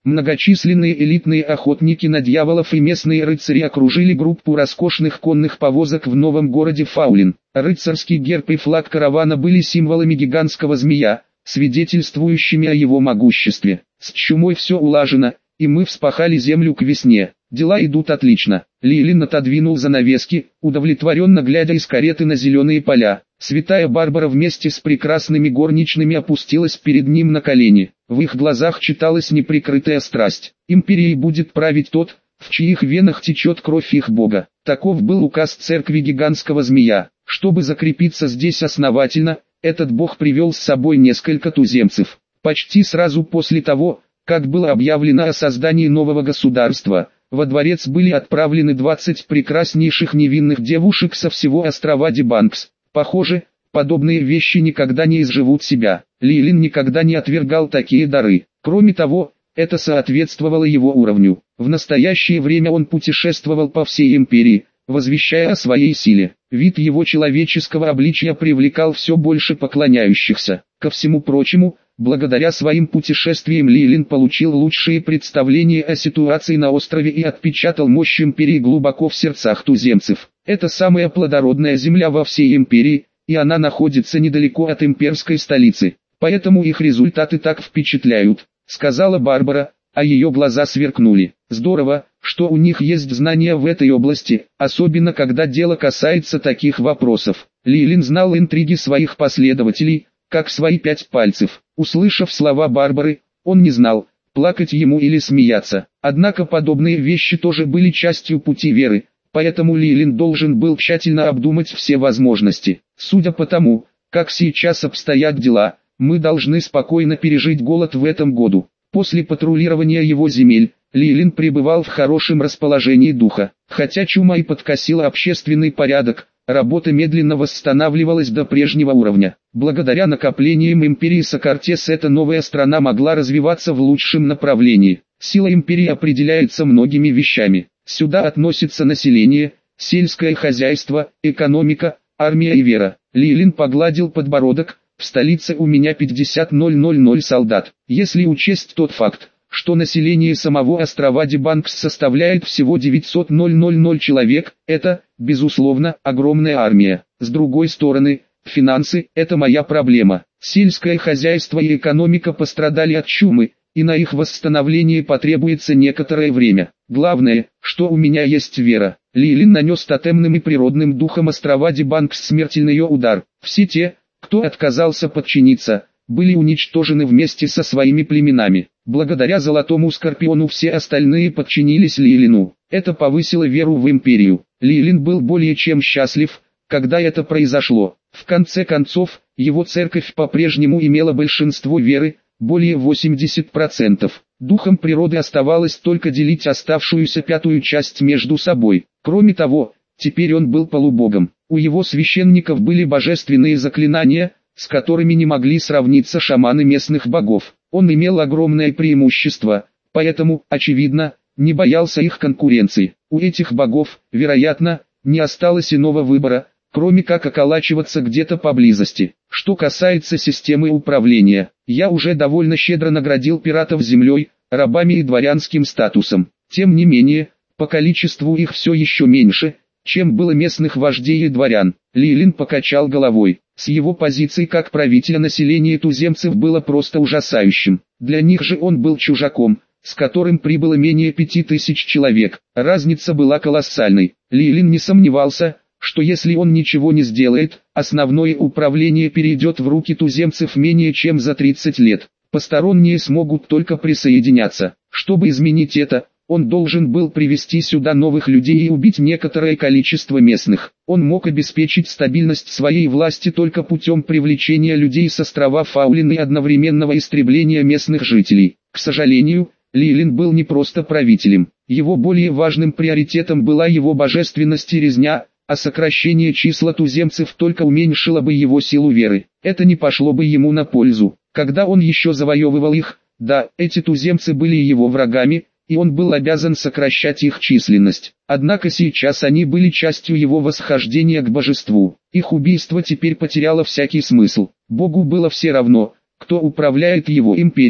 Многочисленные элитные охотники на дьяволов и местные рыцари окружили группу роскошных конных повозок в новом городе Фаулин. Рыцарский герб и флаг каравана были символами гигантского змея, свидетельствующими о его могуществе. С чумой все улажено, и мы вспахали землю к весне. Дела идут отлично. Лилин отодвинул занавески, удовлетворенно глядя из кареты на зеленые поля. Святая Барбара вместе с прекрасными горничными опустилась перед ним на колени. В их глазах читалась неприкрытая страсть. Империей будет править тот, в чьих венах течет кровь их бога. Таков был указ церкви гигантского змея. Чтобы закрепиться здесь основательно, этот бог привел с собой несколько туземцев. Почти сразу после того, как было объявлено о создании нового государства, во дворец были отправлены двадцать прекраснейших невинных девушек со всего острова Дебанкс. Похоже, подобные вещи никогда не изживут себя. Лилин никогда не отвергал такие дары. Кроме того, это соответствовало его уровню. В настоящее время он путешествовал по всей империи, возвещая о своей силе. Вид его человеческого обличия привлекал все больше поклоняющихся. Ко всему прочему, благодаря своим путешествиям Лилин получил лучшие представления о ситуации на острове и отпечатал мощь империи глубоко в сердцах туземцев. Это самая плодородная земля во всей империи, и она находится недалеко от имперской столицы. Поэтому их результаты так впечатляют, сказала Барбара, а ее глаза сверкнули. Здорово, что у них есть знания в этой области, особенно когда дело касается таких вопросов. Лилин знал интриги своих последователей, как свои пять пальцев. Услышав слова Барбары, он не знал, плакать ему или смеяться. Однако подобные вещи тоже были частью пути веры, поэтому Лилин должен был тщательно обдумать все возможности. Судя по тому, как сейчас обстоят дела, мы должны спокойно пережить голод в этом году. После патрулирования его земель, Лилин пребывал в хорошем расположении духа. Хотя чума и подкосила общественный порядок, работа медленно восстанавливалась до прежнего уровня. Благодаря накоплениям империи Сокартес эта новая страна могла развиваться в лучшем направлении. Сила империи определяется многими вещами. Сюда относится население, сельское хозяйство, экономика, армия и вера. Лилин погладил подбородок. В столице у меня пятьдесят тысяч солдат. Если учесть тот факт, что население самого острова Дебанкс составляет всего девятьсот тысяч человек, это, безусловно, огромная армия. С другой стороны, финансы – это моя проблема. Сельское хозяйство и экономика пострадали от чумы, и на их восстановление потребуется некоторое время. Главное, что у меня есть вера. Лилин нанес тотемным и природным духом острова Дебанкс смертельный удар. Все те, кто отказался подчиниться, были уничтожены вместе со своими племенами. Благодаря Золотому Скорпиону все остальные подчинились Лилину. Это повысило веру в империю. Лилин был более чем счастлив, когда это произошло. В конце концов, его церковь по-прежнему имела большинство веры, более восьмидесяти процентов. Духом природы оставалось только делить оставшуюся пятую часть между собой. Кроме того, теперь он был полубогом. У его священников были божественные заклинания, с которыми не могли сравниться шаманы местных богов. Он имел огромное преимущество, поэтому, очевидно, не боялся их конкуренции. У этих богов, вероятно, не осталось иного выбора, кроме как околачиваться где-то поблизости. Что касается системы управления, я уже довольно щедро наградил пиратов землей, рабами и дворянским статусом. Тем не менее, по количеству их все еще меньше, чем было местных вождей и дворян. Лилин покачал головой. С его позиции как правителя население туземцев было просто ужасающим. Для них же он был чужаком, с которым прибыло менее пяти тысяч человек. Разница была колоссальной. Лилин не сомневался, что если он ничего не сделает, основное управление перейдет в руки туземцев менее чем за тридцать лет. Посторонние смогут только присоединяться. Чтобы изменить это, он должен был привести сюда новых людей и убить некоторое количество местных. Он мог обеспечить стабильность своей власти только путем привлечения людей с острова Фаулин и одновременного истребления местных жителей. К сожалению, Лилин был не просто правителем. Его более важным приоритетом была его божественность и резня, а сокращение числа туземцев только уменьшило бы его силу веры. Это не пошло бы ему на пользу. Когда он еще завоевывал их, да, эти туземцы были его врагами, и он был обязан сокращать их численность. Однако сейчас они были частью его восхождения к божеству. Их убийство теперь потеряло всякий смысл. Богу было все равно, кто управляет его империей,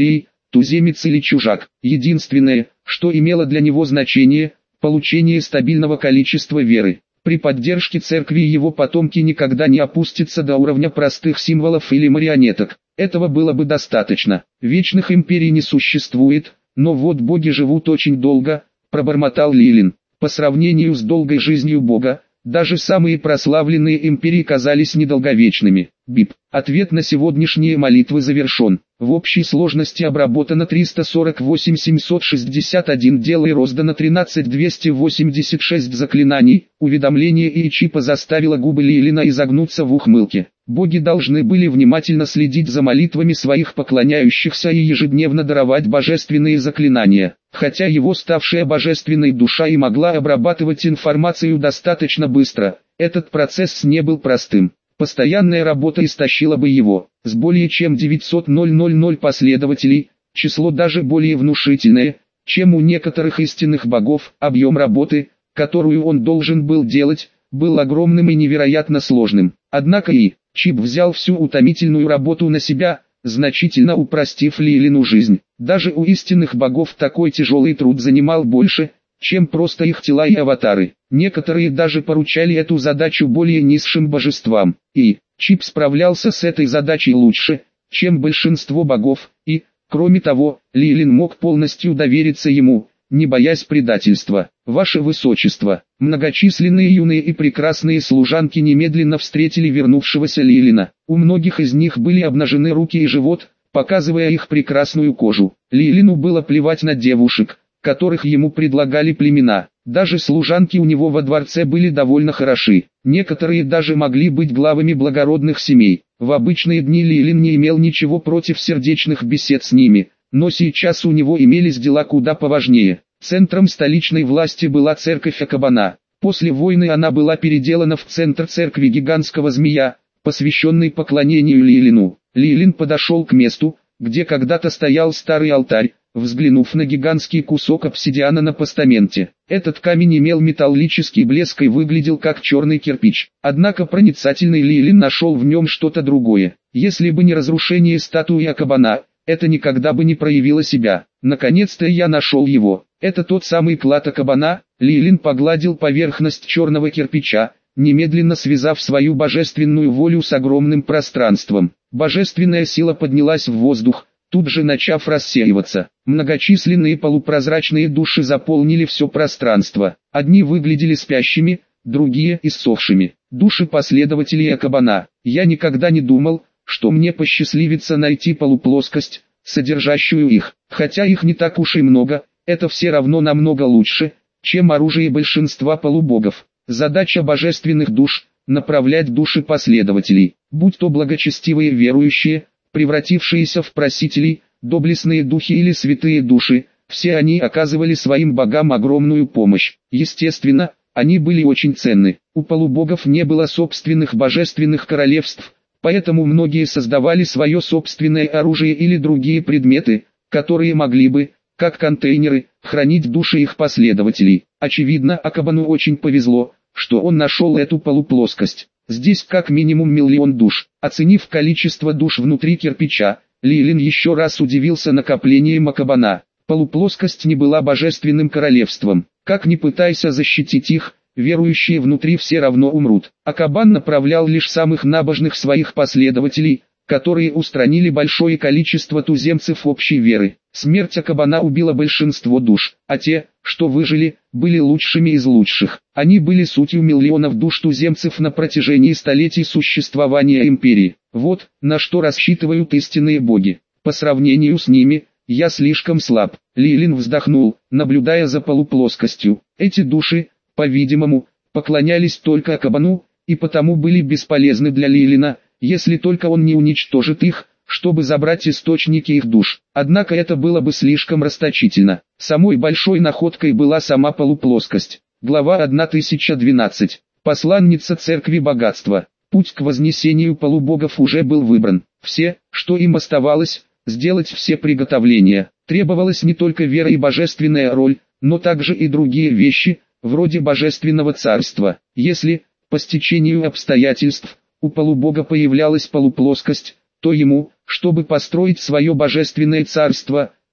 туземец или чужак. Единственное, что имело для него значение – получение стабильного количества веры. При поддержке церкви его потомки никогда не опустятся до уровня простых символов или марионеток. Этого было бы достаточно. Вечных империй не существует, но вот боги живут очень долго, пробормотал Лилин. По сравнению с долгой жизнью бога, даже самые прославленные империи казались недолговечными. Бип. Ответ на сегодняшние молитвы завершен. В общей сложности обработано триста сорок восемь тысяч семьсот шестьдесят один дел и роздано тринадцать тысяч двести восемьдесят шесть заклинаний. Уведомление Ичипа заставило губы Лилина изогнуться в ухмылке. Боги должны были внимательно следить за молитвами своих поклоняющихся и ежедневно даровать божественные заклинания. Хотя его ставшая божественной душа и могла обрабатывать информацию достаточно быстро, этот процесс не был простым. Постоянная работа истощила бы его. С более чем девятьсот тысяч последователей, число даже более внушительное, чем у некоторых истинных богов, объем работы, которую он должен был делать, был огромным и невероятно сложным. Однако и Чип взял всю утомительную работу на себя, значительно упростив Лилину жизнь. Даже у истинных богов такой тяжелый труд занимал больше, чем просто их тела и аватары. Некоторые даже поручали эту задачу более низшим божествам. И Чип справлялся с этой задачей лучше, чем большинство богов, и, кроме того, Лилин мог полностью довериться ему, не боясь предательства. «Ваше Высочество», многочисленные юные и прекрасные служанки немедленно встретили вернувшегося Лилина. У многих из них были обнажены руки и живот, показывая их прекрасную кожу. Лилину было плевать на девушек, которых ему предлагали племена. Даже служанки у него во дворце были довольно хороши. Некоторые даже могли быть главами благородных семей. В обычные дни Лилин не имел ничего против сердечных бесед с ними, но сейчас у него имелись дела куда поважнее. Центром столичной власти была церковь Акабана. После войны она была переделана в центр церкви гигантского змея, посвященный поклонению Лилину. Лилин подошел к месту, где когда-то стоял старый алтарь, взглянув на гигантский кусок обсидиана на постаменте. Этот камень имел металлический блеск и выглядел как черный кирпич. Однако проницательный Лилин нашел в нем что-то другое. Если бы не разрушение статуи Акабана, это никогда бы не проявило себя. Наконец-то я нашел его. Это тот самый клад Акабана. Лилин погладил поверхность черного кирпича, немедленно связав свою божественную волю с огромным пространством. Божественная сила поднялась в воздух, тут же начав рассеиваться. Многочисленные полупрозрачные души заполнили все пространство. Одни выглядели спящими, другие иссохшими. Души последователей Акабана. Я никогда не думал, что мне посчастливится найти полуплоскость, содержащую их. Хотя их не так уж и много, это все равно намного лучше, чем оружие большинства полубогов. Задача божественных душ – направлять души последователей, будь то благочестивые верующие, превратившиеся в просителей, доблестные духи или святые души, все они оказывали своим богам огромную помощь. Естественно, они были очень ценны. У полубогов не было собственных божественных королевств, поэтому многие создавали свое собственное оружие или другие предметы, которые могли бы, как контейнеры, хранить души их последователей. Очевидно, Акабану очень повезло, что он нашел эту полуплоскость. Здесь как минимум миллион душ. Оценив количество душ внутри кирпича, Лилин еще раз удивился накоплением Акабана. Полуплоскость не была божественным королевством. Как ни пытайся защитить их, верующие внутри все равно умрут. Акабан направлял лишь самых набожных своих последователей, которые устранили большое количество туземцев общей веры. Смерть Акабана убила большинство душ, а те, что выжили, были лучшими из лучших. Они были сутью миллионов душ туземцев на протяжении столетий существования империи. Вот, на что рассчитывают истинные боги. По сравнению с ними, я слишком слаб. Лилин вздохнул, наблюдая за полуплоскостью. Эти души, по-видимому, поклонялись только Акабану, и потому были бесполезны для Лилина, если только он не уничтожит их, чтобы забрать источники их душ. Однако это было бы слишком расточительно. Самой большой находкой была сама полуплоскость. Глава тысяча двенадцать. Посланница церкви богатства. Путь к вознесению полубогов уже был выбран. Все, что им оставалось, сделать все приготовления. Требовалась не только вера и божественная роль, но также и другие вещи, вроде божественного царства. Если, по стечению обстоятельств, у полубога появлялась полуплоскость, то ему, чтобы построить свое божественное царство,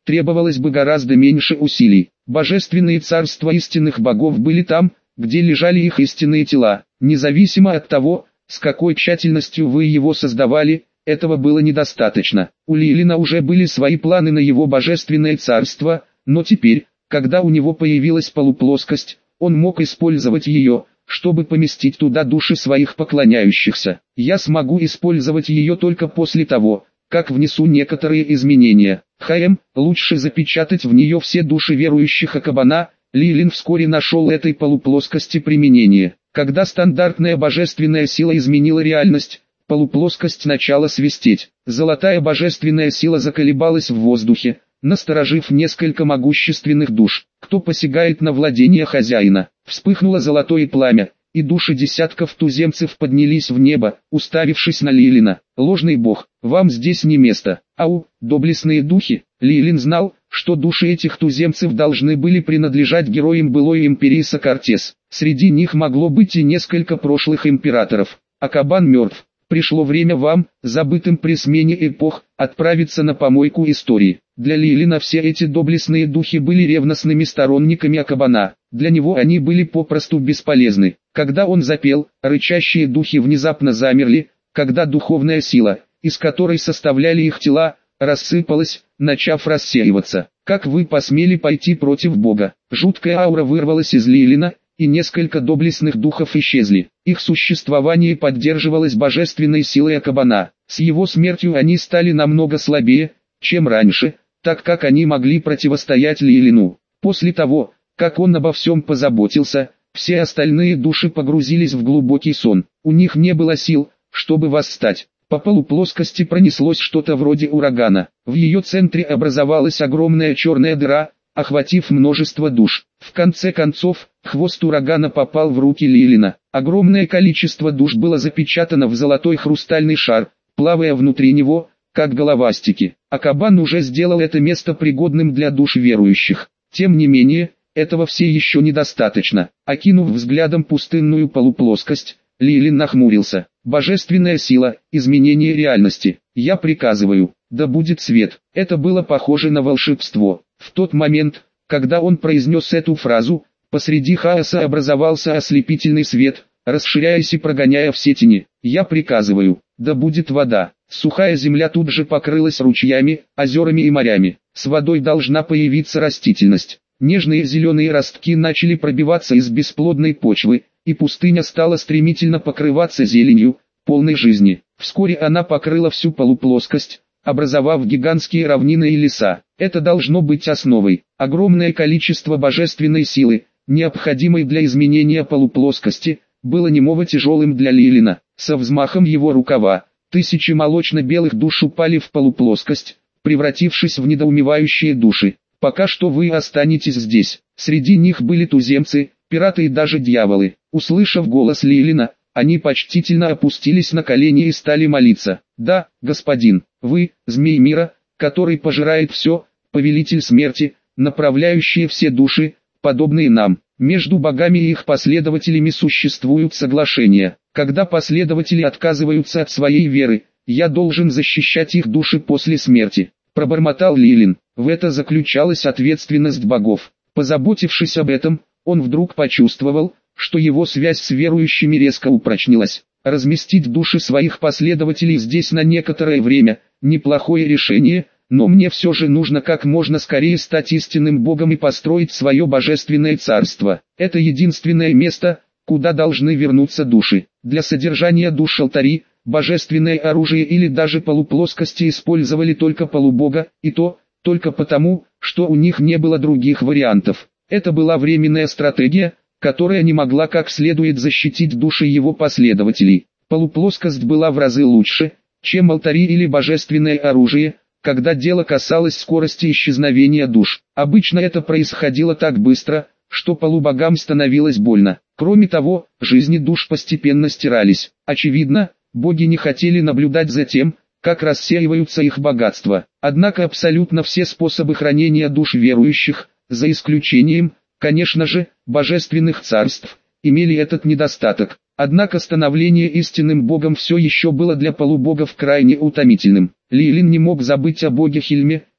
требовалось бы гораздо меньше усилий. Божественные царства истинных богов были там, где лежали их истинные тела. Независимо от того, с какой тщательностью вы его создавали, этого было недостаточно. У Лилина уже были свои планы на его божественное царство, но теперь, когда у него появилась полуплоскость, он мог использовать ее, чтобы поместить туда души своих поклоняющихся. Я смогу использовать ее только после того, как внесу некоторые изменения. ХМ, лучше запечатать в нее все души верующих Акабана. Лилин вскоре нашел этой полуплоскости применение. Когда стандартная божественная сила изменила реальность, полуплоскость начала свистеть. Золотая божественная сила заколебалась в воздухе, насторожив несколько могущественных душ. Кто посягает на владение хозяина? Вспыхнуло золотое пламя, и души десятков туземцев поднялись в небо, уставившись на Лилина. Ложный бог, вам здесь не место. Ау, доблестные духи. Лилин знал, что души этих туземцев должны были принадлежать героям былой империи Сокартес. Среди них могло быть и несколько прошлых императоров. Акабан мертв. Пришло время вам, забытым при смене эпох, отправиться на помойку истории. Для Лилина все эти доблестные духи были ревностными сторонниками Акабана. Для него они были попросту бесполезны. Когда он запел, рычащие духи внезапно замерли, когда духовная сила, из которой составляли их тела, рассыпалась, начав рассеиваться. Как вы посмели пойти против Бога? Жуткая аура вырвалась из Лилина, и несколько доблестных духов исчезли. Их существование поддерживалось божественной силой Акабана. С его смертью они стали намного слабее, чем раньше, так как они могли противостоять Лилину. После того, как он обо всем позаботился, все остальные души погрузились в глубокий сон. У них не было сил, чтобы восстать. По полуплоскости пронеслось что-то вроде урагана. В ее центре образовалась огромная черная дыра, охватив множество душ. В конце концов, хвост урагана попал в руки Лилина. Огромное количество душ было запечатано в золотой хрустальный шар, плавая внутри него, как головастики. Акабан уже сделал это место пригодным для душ верующих. Тем не менее, этого все еще недостаточно. Окинув взглядом пустынную полуплоскость, Лилин нахмурился. Божественная сила, изменение реальности. Я приказываю, да будет свет. Это было похоже на волшебство. В тот момент, когда он произнес эту фразу, посреди хаоса образовался ослепительный свет, расширяясь и прогоняя все тени. Я приказываю, да будет вода. Сухая земля тут же покрылась ручьями, озерами и морями. С водой должна появиться растительность. Нежные зеленые ростки начали пробиваться из бесплодной почвы, и пустыня стала стремительно покрываться зеленью, полной жизни. Вскоре она покрыла всю полуплоскость, образовав гигантские равнины и леса. Это должно быть основой. Огромное количество божественной силы, необходимой для изменения полуплоскости, было немного тяжелым для Лилина. Со взмахом его рукава, тысячи молочно-белых душ упали в полуплоскость, превратившись в недоумевающие души. Пока что вы останетесь здесь. Среди них были туземцы, пираты и даже дьяволы. Услышав голос Лилина, они почтительно опустились на колени и стали молиться. Да, господин, вы, змей мира, который пожирает все, повелитель смерти, направляющий все души, подобные нам. Между богами и их последователями существуют соглашения. Когда последователи отказываются от своей веры, я должен защищать их души после смерти. Пробормотал Лилин. В это заключалась ответственность богов. Позаботившись об этом, он вдруг почувствовал, что его связь с верующими резко упрочнилась. Разместить души своих последователей здесь на некоторое время – неплохое решение, но мне все же нужно как можно скорее стать истинным богом и построить свое божественное царство. Это единственное место, куда должны вернуться души. Для содержания душ алтари, божественное оружие или даже полуплоскости использовали только полубога, и то, только потому, что у них не было других вариантов. Это была временная стратегия, которая не могла как следует защитить души его последователей. Полуплоскость была в разы лучше, чем алтари или божественное оружие, когда дело касалось скорости исчезновения душ. Обычно это происходило так быстро, что полубогам становилось больно. Кроме того, жизни душ постепенно стирались. Очевидно, боги не хотели наблюдать за тем, как рассеиваются их богатства. Однако абсолютно все способы хранения душ верующих, за исключением, конечно же, божественных царств, имели этот недостаток. Однако становление истинным богом все еще было для полубогов крайне утомительным. Лилин не мог забыть о боге Хильме,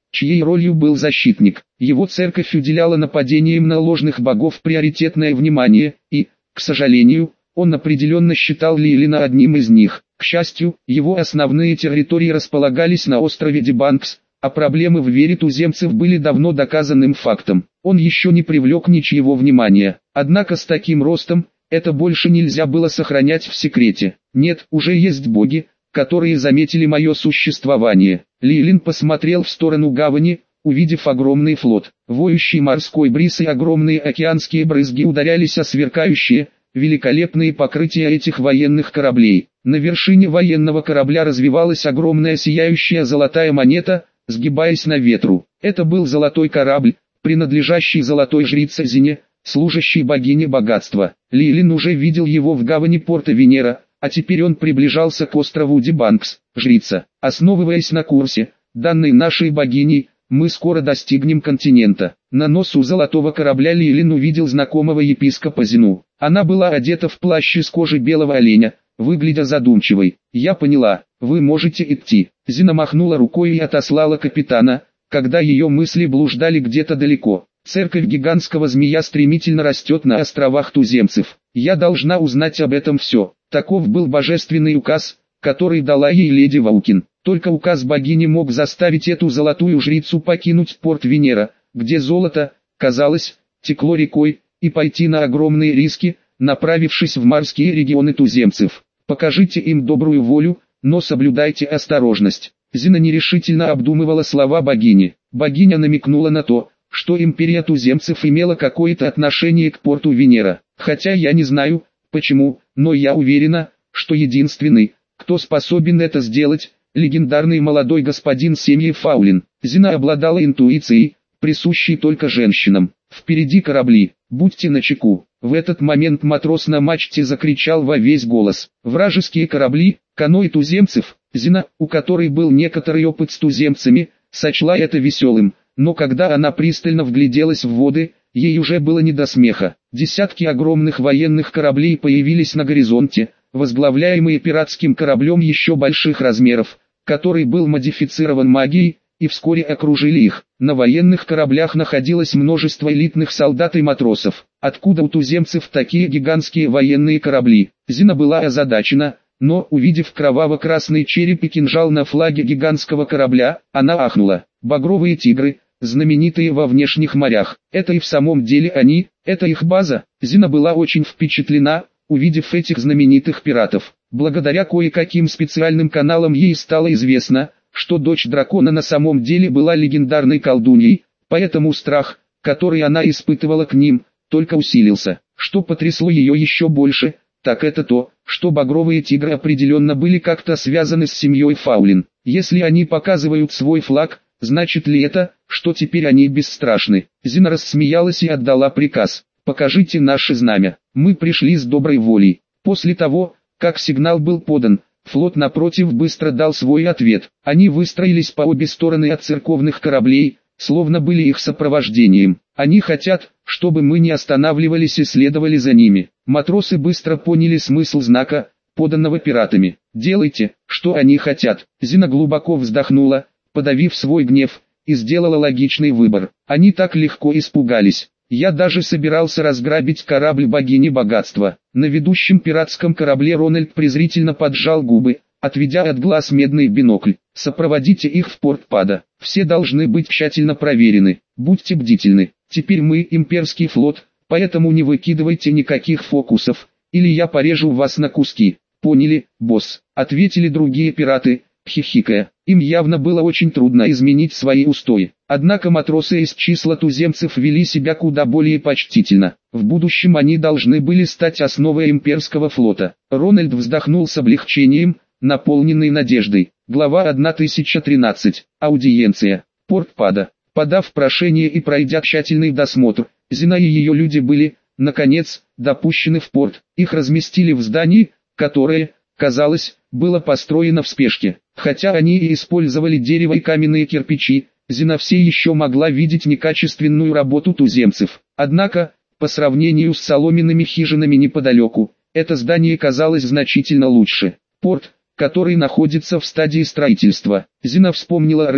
чьей ролью был защитник. Его церковь уделяла нападениям на ложных богов приоритетное внимание, и, к сожалению, он определенно считал Лейлина одним из них. К счастью, его основные территории располагались на острове Дебанкс, а проблемы в вере туземцев были давно доказанным фактом. Он еще не привлек ничьего внимания. Однако с таким ростом, это больше нельзя было сохранять в секрете. Нет, уже есть боги, которые заметили мое существование. Лейлин посмотрел в сторону гавани, увидев огромный флот. Воющий морской бриз и огромные океанские брызги ударялись о сверкающие, великолепные покрытия этих военных кораблей. На вершине военного корабля развивалась огромная сияющая золотая монета, сгибаясь на ветру. Это был золотой корабль, принадлежащий золотой жрице Зине, служащей богине богатства. Лейлин уже видел его в гавани порта Венера, а теперь он приближался к острову Дебанкс. Жрица, основываясь на курсе, данной нашей богиней, мы скоро достигнем континента. На носу золотого корабля Лейлин увидел знакомого епископа Зину. Она была одета в плащ из кожи белого оленя, выглядя задумчивой. «Я поняла, вы можете идти». Зина махнула рукой и отослала капитана, когда ее мысли блуждали где-то далеко. Церковь гигантского змея стремительно растет на островах туземцев. Я должна узнать об этом все. Таков был божественный указ, который дала ей леди Ваукин. Только указ богини мог заставить эту золотую жрицу покинуть порт Венера, где золото, казалось, текло рекой, и пойти на огромные риски, направившись в морские регионы туземцев. Покажите им добрую волю, но соблюдайте осторожность. Зина нерешительно обдумывала слова богини. Богиня намекнула на то, что империя туземцев имела какое-то отношение к порту Венера. Хотя я не знаю, почему, но я уверена, что единственный, кто способен это сделать, легендарный молодой господин семьи Фаулин. Зина обладала интуицией, присущей только женщинам. Впереди корабли, будьте начеку. В этот момент матрос на мачте закричал во весь голос. Вражеские корабли, каноэ туземцев. Зина, у которой был некоторый опыт с туземцами, сочла это веселым, но когда она пристально вгляделась в воды, ей уже было не до смеха. Десятки огромных военных кораблей появились на горизонте, возглавляемые пиратским кораблем еще больших размеров, который был модифицирован магией, и вскоре окружили их. На военных кораблях находилось множество элитных солдат и матросов. Откуда у туземцев такие гигантские военные корабли? Зина была озадачена, но, увидев кроваво-красный череп и кинжал на флаге гигантского корабля, она ахнула. Багровые тигры, знаменитые во внешних морях. Это и в самом деле они, это их база. Зина была очень впечатлена, увидев этих знаменитых пиратов. Благодаря кое-каким специальным каналам ей стало известно, что дочь дракона на самом деле была легендарной колдуньей, поэтому страх, который она испытывала к ним, только усилился. Что потрясло ее еще больше, так это то, что багровые тигры определенно были как-то связаны с семьей Фаулин. Если они показывают свой флаг, значит ли это, что теперь они бесстрашны? Зина рассмеялась и отдала приказ. «Покажите наше знамя, мы пришли с доброй волей». После того, как сигнал был подан, флот напротив быстро дал свой ответ. Они выстроились по обе стороны от церковных кораблей, словно были их сопровождением. Они хотят, чтобы мы не останавливались и следовали за ними. Матросы быстро поняли смысл знака, поданного пиратами. «Делайте, что они хотят». Зина глубоко вздохнула, подавив свой гнев, и сделала логичный выбор. Они так легко испугались. Я даже собирался разграбить корабль богини богатства. На ведущем пиратском корабле Рональд презрительно поджал губы, отведя от глаз медный бинокль. Сопроводите их в порт Пада. Все должны быть тщательно проверены. Будьте бдительны. Теперь мы имперский флот, поэтому не выкидывайте никаких фокусов, или я порежу вас на куски. Поняли, босс? Ответили другие пираты, хихикая. Им явно было очень трудно изменить свои устои. Однако матросы из числа туземцев вели себя куда более почтительно. В будущем они должны были стать основой имперского флота. Рональд вздохнул с облегчением, наполненный надеждой. Глава тысяча тринадцать. Аудиенция. Порт Пада. Подав прошение и пройдя тщательный досмотр, Зина и ее люди были, наконец, допущены в порт. Их разместили в здании, которое, казалось, было построено в спешке. Хотя они и использовали дерево и каменные кирпичи, Зина все еще могла видеть некачественную работу туземцев. Однако, по сравнению с соломенными хижинами неподалеку, это здание казалось значительно лучше. Порт, который находится в стадии строительства. Зина вспомнила рынок,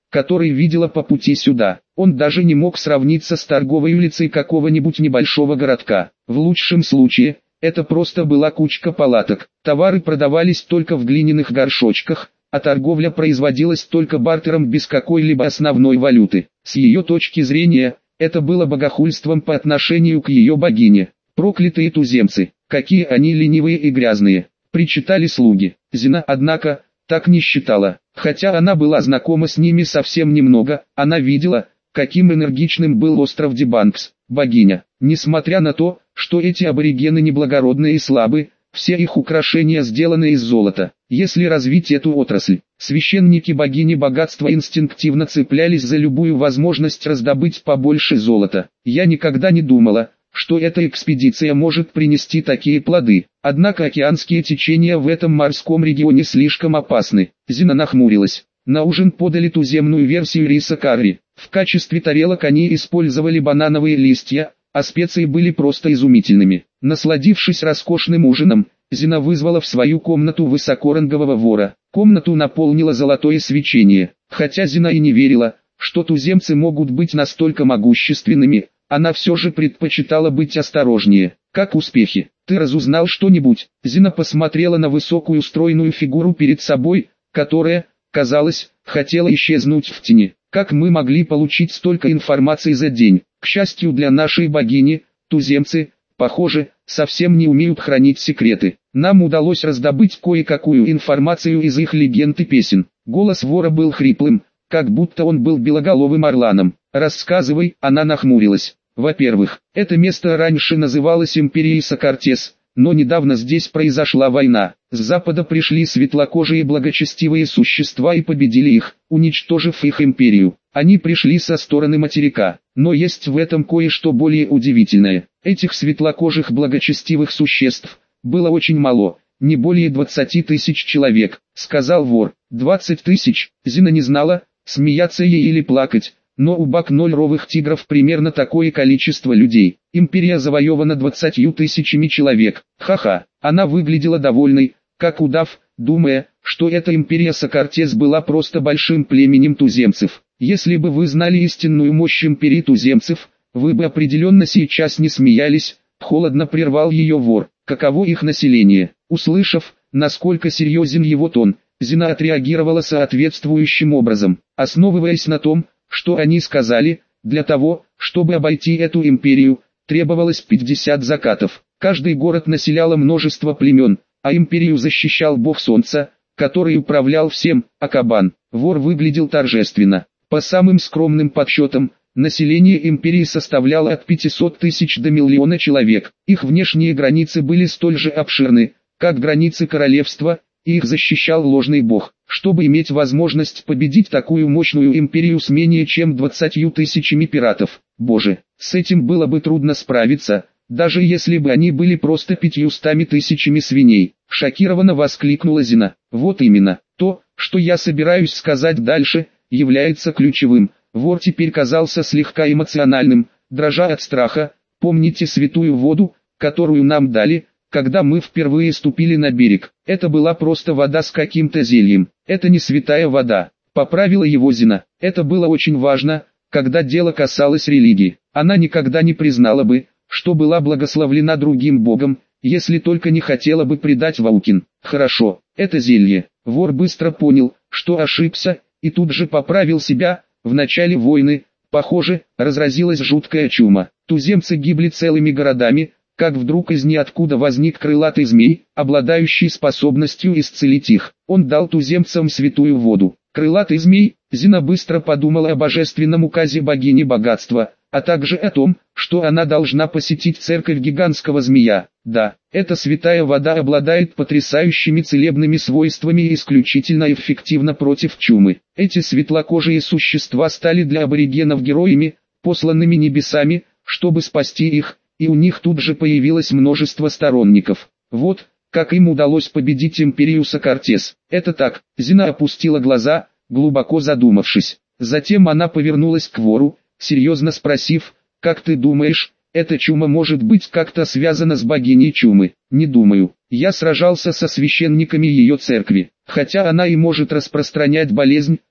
который видела по пути сюда. Он даже не мог сравниться с торговой улицей какого-нибудь небольшого городка. В лучшем случае, это просто была кучка палаток. Товары продавались только в глиняных горшочках, а торговля производилась только бартером без какой-либо основной валюты. С ее точки зрения, это было богохульством по отношению к ее богине. Проклятые туземцы, какие они ленивые и грязные, причитали слуги. Зина, однако, так не считала. Хотя она была знакома с ними совсем немного, она видела, каким энергичным был остров Дебанкс, богиня. Несмотря на то, что эти аборигены неблагородные и слабы, все их украшения сделаны из золота. Если развить эту отрасль, священники богини богатства инстинктивно цеплялись за любую возможность раздобыть побольше золота. Я никогда не думала, что эта экспедиция может принести такие плоды. Однако океанские течения в этом морском регионе слишком опасны. Зина нахмурилась. На ужин подали туземную версию риса карри. В качестве тарелок они использовали банановые листья, а специи были просто изумительными. Насладившись роскошным ужином, Зина вызвала в свою комнату высокорангового вора. Комнату наполнило золотое свечение. Хотя Зина и не верила, что туземцы могут быть настолько могущественными, она все же предпочитала быть осторожнее. «Как успехи? Ты разузнал что-нибудь?» Зина посмотрела на высокую стройную фигуру перед собой, которая, казалось, хотела исчезнуть в тени. «Как мы могли получить столько информации за день? К счастью для нашей богини, туземцы, похоже, совсем не умеют хранить секреты. Нам удалось раздобыть кое-какую информацию из их легенд и песен». Голос вора был хриплым, как будто он был белоголовым орланом. «Рассказывай», она нахмурилась. «Во-первых, это место раньше называлось Империей Сокартес, но недавно здесь произошла война. С запада пришли светлокожие благочестивые существа и победили их, уничтожив их империю. Они пришли со стороны материка, но есть в этом кое-что более удивительное. Этих светлокожих благочестивых существ было очень мало, не более двадцати тысяч человек», — сказал вор. «Двадцать тысяч?» Зина не знала, смеяться ей или плакать. Но у бак-ноль-ровых тигров примерно такое количество людей. Империя завоевана двадцатью тысячами человек. Ха-ха. Она выглядела довольной, как удав, думая, что эта империя Сокартес была просто большим племенем туземцев. Если бы вы знали истинную мощь империи туземцев, вы бы определенно сейчас не смеялись, холодно прервал ее вор. Каково их население? Услышав, насколько серьезен его тон, Зина отреагировала соответствующим образом, основываясь на том, что они сказали. Для того, чтобы обойти эту империю, требовалось пятьдесят закатов. Каждый город населяло множество племен, а империю защищал бог солнца, который управлял всем, Акабан. Вор выглядел торжественно. По самым скромным подсчетам, население империи составляло от пятисот тысяч до миллиона человек. Их внешние границы были столь же обширны, как границы королевства, и их защищал ложный бог. Чтобы иметь возможность победить такую мощную империю с менее чем двадцатью тысячами пиратов, боже, с этим было бы трудно справиться, даже если бы они были просто пятьюстами тысячами свиней. Шокированно воскликнула Зина. Вот именно, то, что я собираюсь сказать дальше, является ключевым. Вор теперь казался слегка эмоциональным, дрожа от страха. Помните святую воду, которую нам дали, когда мы впервые ступили на берег? Это была просто вода с каким-то зельем. Это не святая вода, поправила его Зина. Это было очень важно, когда дело касалось религии. Она никогда не признала бы, что была благословлена другим богом, если только не хотела бы предать Ваукин. Хорошо, это зелье. Вор быстро понял, что ошибся, и тут же поправил себя. В начале войны, похоже, разразилась жуткая чума. Туземцы гибли целыми городами, как вдруг из ниоткуда возник крылатый змей, обладающий способностью исцелить их. Он дал туземцам святую воду. Крылатый змей, Зина быстро подумала о божественном указе богини богатства, а также о том, что она должна посетить церковь гигантского змея. Да, эта святая вода обладает потрясающими целебными свойствами и исключительно эффективна против чумы. Эти светлокожие существа стали для аборигенов героями, посланными небесами, чтобы спасти их, и у них тут же появилось множество сторонников. Вот, как им удалось победить империю Сокартес. Это так. Зина опустила глаза, глубоко задумавшись. Затем она повернулась к вору, серьезно спросив: «Как ты думаешь, эта чума может быть как-то связана с богиней чумы?» «Не думаю. Я сражался со священниками ее церкви. Хотя она и может распространять болезнь,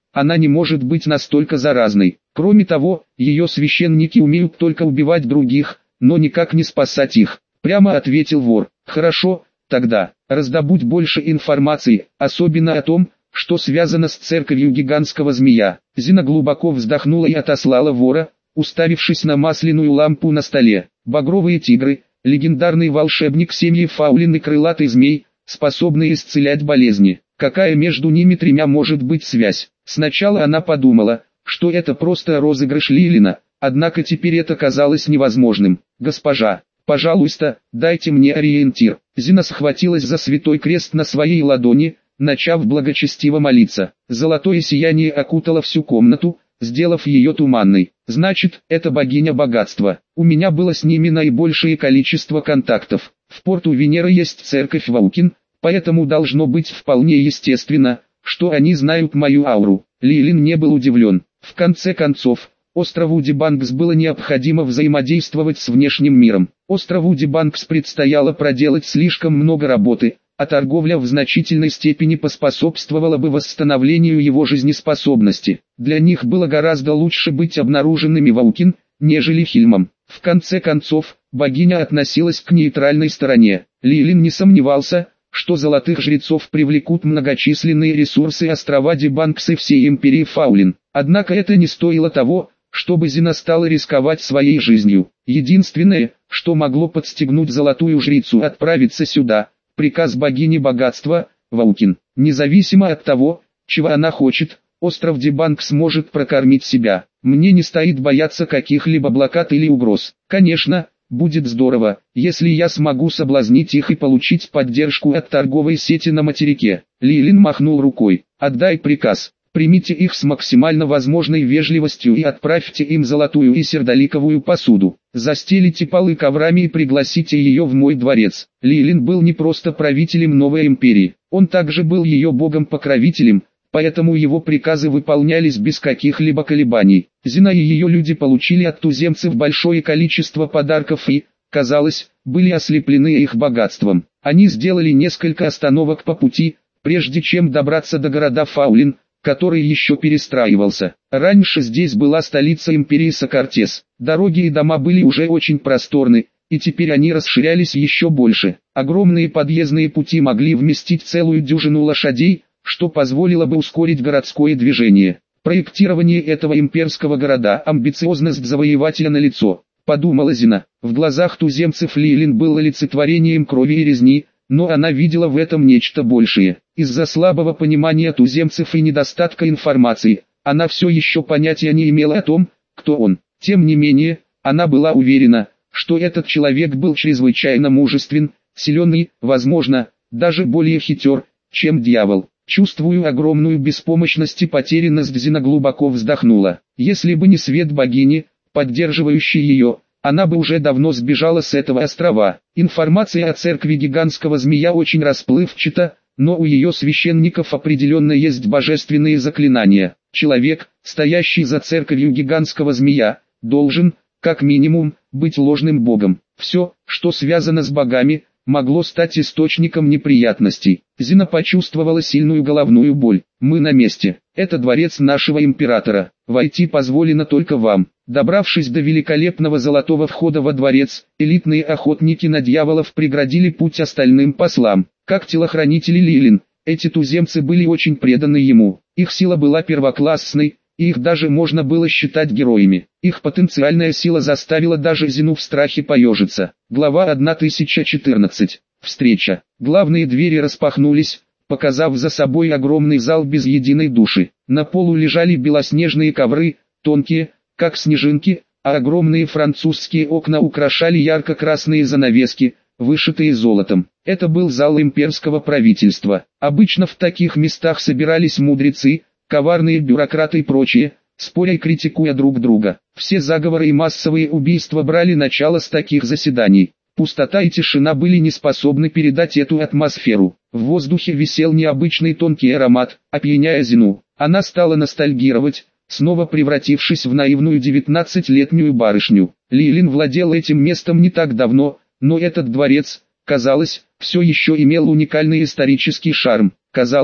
она не может быть настолько заразной. Кроме того, ее священники умеют только убивать других, но никак не спасать их. Прямо ответил вор. Хорошо, тогда, раздобудь больше информации, особенно о том, что связано с церковью гигантского змея. Зина глубоко вздохнула и отослала вора, уставившись на масляную лампу на столе. Багровые тигры, легендарный волшебник семьи Фаулин и крылатый змей, способные исцелять болезни. Какая между ними тремя может быть связь? Сначала она подумала, что это просто розыгрыш Лилина, однако теперь это казалось невозможным. «Госпожа, пожалуйста, дайте мне ориентир». Зина схватилась за святой крест на своей ладони, начав благочестиво молиться. Золотое сияние окутало всю комнату, сделав ее туманной. «Значит, это богиня богатства. У меня было с ними наибольшее количество контактов. В порту Венеры есть церковь Ваукин, поэтому должно быть вполне естественно, что они знают мою ауру». Лилин не был удивлен. В конце концов, острову Дибанкс было необходимо взаимодействовать с внешним миром. Острову Дибанкс предстояло проделать слишком много работы, а торговля в значительной степени поспособствовала бы восстановлению его жизнеспособности. Для них было гораздо лучше быть обнаруженными Ваукин, нежели Хильмом. В конце концов, богиня относилась к нейтральной стороне. Лилин не сомневался, что золотых жрецов привлекут многочисленные ресурсы острова Дибанкс и всей империи Фаулин. Однако это не стоило того, чтобы Зина стала рисковать своей жизнью. Единственное, что могло подстегнуть золотую жрицу отправиться сюда, приказ богини богатства, Ваукин. Независимо от того, чего она хочет, остров Дибанкс сможет прокормить себя. Мне не стоит бояться каких-либо блокад или угроз. Конечно, будет здорово, если я смогу соблазнить их и получить поддержку от торговой сети на материке. Лилин махнул рукой. Отдай приказ. Примите их с максимально возможной вежливостью и отправьте им золотую и сердоликовую посуду. Застелите полы коврами и пригласите ее в мой дворец. Лилин был не просто правителем новой империи, он также был ее богом-покровителем, поэтому его приказы выполнялись без каких-либо колебаний. Зина и ее люди получили от туземцев большое количество подарков и, казалось, были ослеплены их богатством. Они сделали несколько остановок по пути, прежде чем добраться до города Фаулин, который еще перестраивался. Раньше здесь была столица империи Сокартес. Дороги и дома были уже очень просторны, и теперь они расширялись еще больше. Огромные подъездные пути могли вместить целую дюжину лошадей, что позволило бы ускорить городское движение. Проектирование этого имперского города, амбициозность завоевателя налицо, подумала Зина. В глазах туземцев Лилин был олицетворением крови и резни, но она видела в этом нечто большее. Из-за слабого понимания туземцев и недостатка информации, она все еще понятия не имела о том, кто он. Тем не менее, она была уверена, что этот человек был чрезвычайно мужествен, силен и, возможно, даже более хитер, чем дьявол. Чувствую огромную беспомощность и потерянность, Зина глубоко вздохнула. Если бы не свет богини, поддерживающий ее, она бы уже давно сбежала с этого острова. Информация о церкви гигантского змея очень расплывчата, но у ее священников определенно есть божественные заклинания. Человек, стоящий за церковью гигантского змея, должен, как минимум, быть ложным богом. Все, что связано с богами, могло стать источником неприятностей. Зина почувствовала сильную головную боль. «Мы на месте. Это дворец нашего императора. Войти позволено только вам». Добравшись до великолепного золотого входа во дворец, элитные охотники на дьяволов преградили путь остальным послам. Как телохранители Лилин, эти туземцы были очень преданы ему. Их сила была первоклассной, и их даже можно было считать героями. Их потенциальная сила заставила даже Зину в страхе поежиться. Глава тысяча четырнадцать. Встреча. Главные двери распахнулись, показав за собой огромный зал без единой души. На полу лежали белоснежные ковры, тонкие, как снежинки, а огромные французские окна украшали ярко-красные занавески, вышитые золотом. Это был зал имперского правительства. Обычно в таких местах собирались мудрецы, коварные бюрократы и прочие, споря и критикуя друг друга. Все заговоры и массовые убийства брали начало с таких заседаний. Пустота и тишина были не способны передать эту атмосферу. В воздухе висел необычный тонкий аромат, опьяняя Зину. Она стала ностальгировать, снова превратившись в наивную девятнадцатилетнюю барышню. Лилин владел этим местом не так давно, но этот дворец, казалось, все еще имел уникальный исторический шарм. Казалось,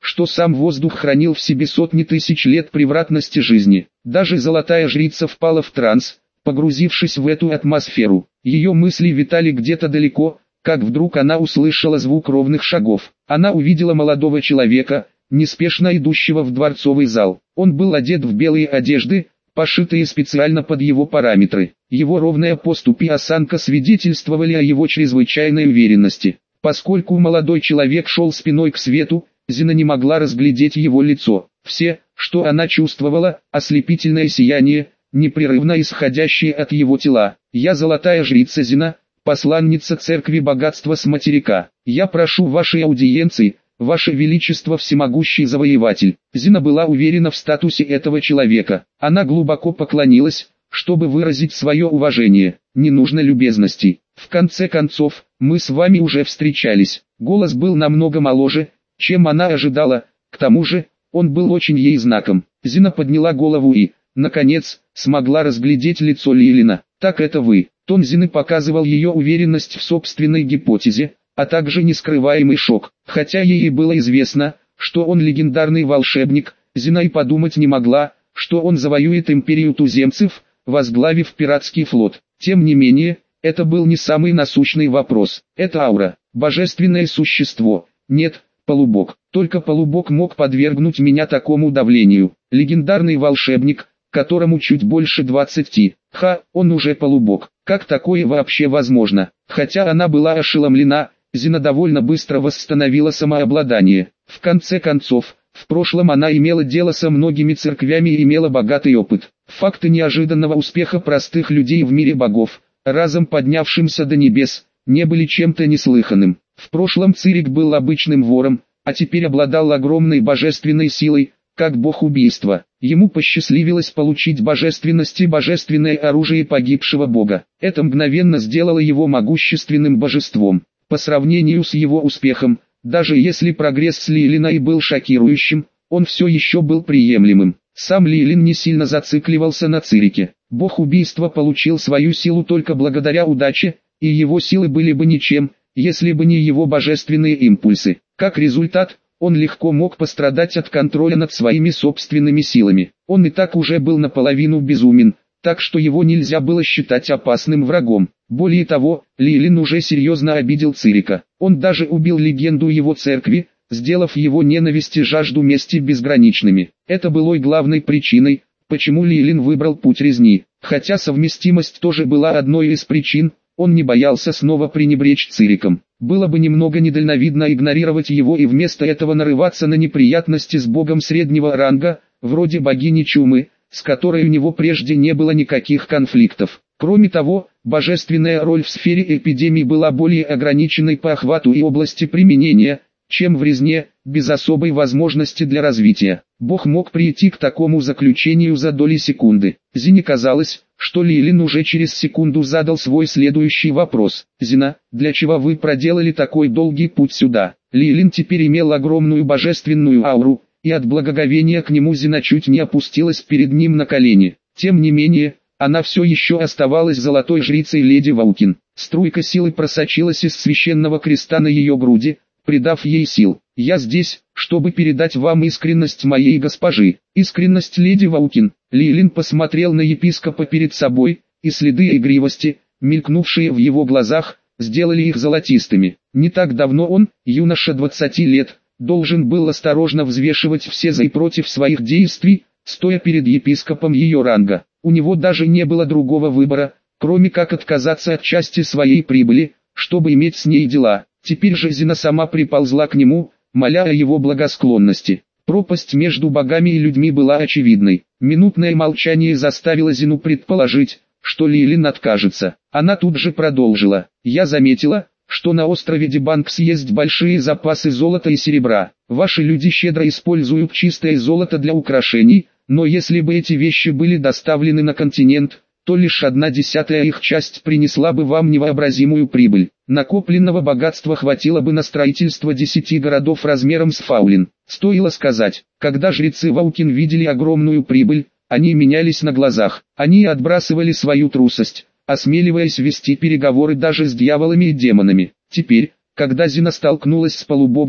что сам воздух хранил в себе сотни тысяч лет превратности жизни. Даже золотая жрица впала в транс, погрузившись в эту атмосферу. Ее мысли витали где-то далеко, как вдруг она услышала звук ровных шагов. Она увидела молодого человека, неспешно идущего в дворцовый зал. Он был одет в белые одежды, пошитые специально под его параметры. Его ровная поступь и осанка свидетельствовали о его чрезвычайной уверенности. Поскольку молодой человек шел спиной к свету, Зина не могла разглядеть его лицо. Все, что она чувствовала, ослепительное сияние, непрерывно исходящее от его тела. «Я золотая жрица Зина, посланница церкви богатства с материка. Я прошу вашей аудиенции, ваше величество всемогущий завоеватель». Зина была уверена в статусе этого человека. Она глубоко поклонилась, чтобы выразить свое уважение. «Не нужно любезностей. В конце концов, мы с вами уже встречались». Голос был намного моложе, чем она ожидала, к тому же, он был очень ей знаком. Зина подняла голову и, наконец, смогла разглядеть лицо Лилина. «Так это вы». Тон Зины показывал ее уверенность в собственной гипотезе, а также нескрываемый шок. Хотя ей и было известно, что он легендарный волшебник, Зина и подумать не могла, что он завоюет империю туземцев, возглавив пиратский флот. Тем не менее, это был не самый насущный вопрос. Это аура, божественное существо. Нет, полубог. Только полубог мог подвергнуть меня такому давлению. Легендарный волшебник, которому чуть больше двадцати. Ха, он уже полубог. Как такое вообще возможно? Хотя она была ошеломлена, Зина довольно быстро восстановила самообладание. В конце концов, в прошлом она имела дело со многими церквями и имела богатый опыт. Факты неожиданного успеха простых людей в мире богов, разом поднявшимся до небес, не были чем-то неслыханным. В прошлом Цирик был обычным вором, а теперь обладал огромной божественной силой, как бог убийства. Ему посчастливилось получить божественность и божественное оружие погибшего бога. Это мгновенно сделало его могущественным божеством. По сравнению с его успехом, даже если прогресс Лилина и был шокирующим, он все еще был приемлемым. Сам Лилин не сильно зацикливался на Цирике. Бог убийства получил свою силу только благодаря удаче, и его силы были бы ничем, если бы не его божественные импульсы. Как результат, он легко мог пострадать от контроля над своими собственными силами. Он и так уже был наполовину безумен, так что его нельзя было считать опасным врагом. Более того, Лилин уже серьезно обидел Цирика. Он даже убил легенду его церкви, сделав его ненависть и жажду мести безграничными. Это было и главной причиной, почему Лилин выбрал путь резни. Хотя совместимость тоже была одной из причин, он не боялся снова пренебречь Цириком. Было бы немного недальновидно игнорировать его и вместо этого нарываться на неприятности с богом среднего ранга, вроде богини Чумы, с которой у него прежде не было никаких конфликтов. Кроме того, божественная роль в сфере эпидемий была более ограниченной по охвату и области применения, чем в резне, без особой возможности для развития. Бог мог прийти к такому заключению за доли секунды. Зине казалось, что Лилин уже через секунду задал свой следующий вопрос. «Зина, для чего вы проделали такой долгий путь сюда?» Лилин теперь имел огромную божественную ауру, и от благоговения к нему Зина чуть не опустилась перед ним на колени. Тем не менее, она все еще оставалась золотой жрицей леди Ваукин. Струйка силы просочилась из священного креста на ее груди, придав ей сил. «Я здесь, чтобы передать вам искренность моей госпожи». Искренность леди Ваукин. Лилин посмотрел на епископа перед собой, и следы игривости, мелькнувшие в его глазах, сделали их золотистыми. Не так давно он, юноша двадцати лет, должен был осторожно взвешивать все за и против своих действий, стоя перед епископом ее ранга. У него даже не было другого выбора, кроме как отказаться от части своей прибыли, чтобы иметь с ней дела. Теперь же Зина сама приползла к нему, моля о его благосклонности. Пропасть между богами и людьми была очевидной. Минутное молчание заставило Зину предположить, что Лилин откажется. Она тут же продолжила. «Я заметила, что на острове Дебанкс есть большие запасы золота и серебра. Ваши люди щедро используют чистое золото для украшений, но если бы эти вещи были доставлены на континент, то лишь одна десятая их часть принесла бы вам невообразимую прибыль. Накопленного богатства хватило бы на строительство десяти городов размером с Фаулин». Стоило сказать, когда жрецы Ваукин видели огромную прибыль, они менялись на глазах. Они отбрасывали свою трусость, осмеливаясь вести переговоры даже с дьяволами и демонами. Теперь, когда Зина столкнулась с полубогом,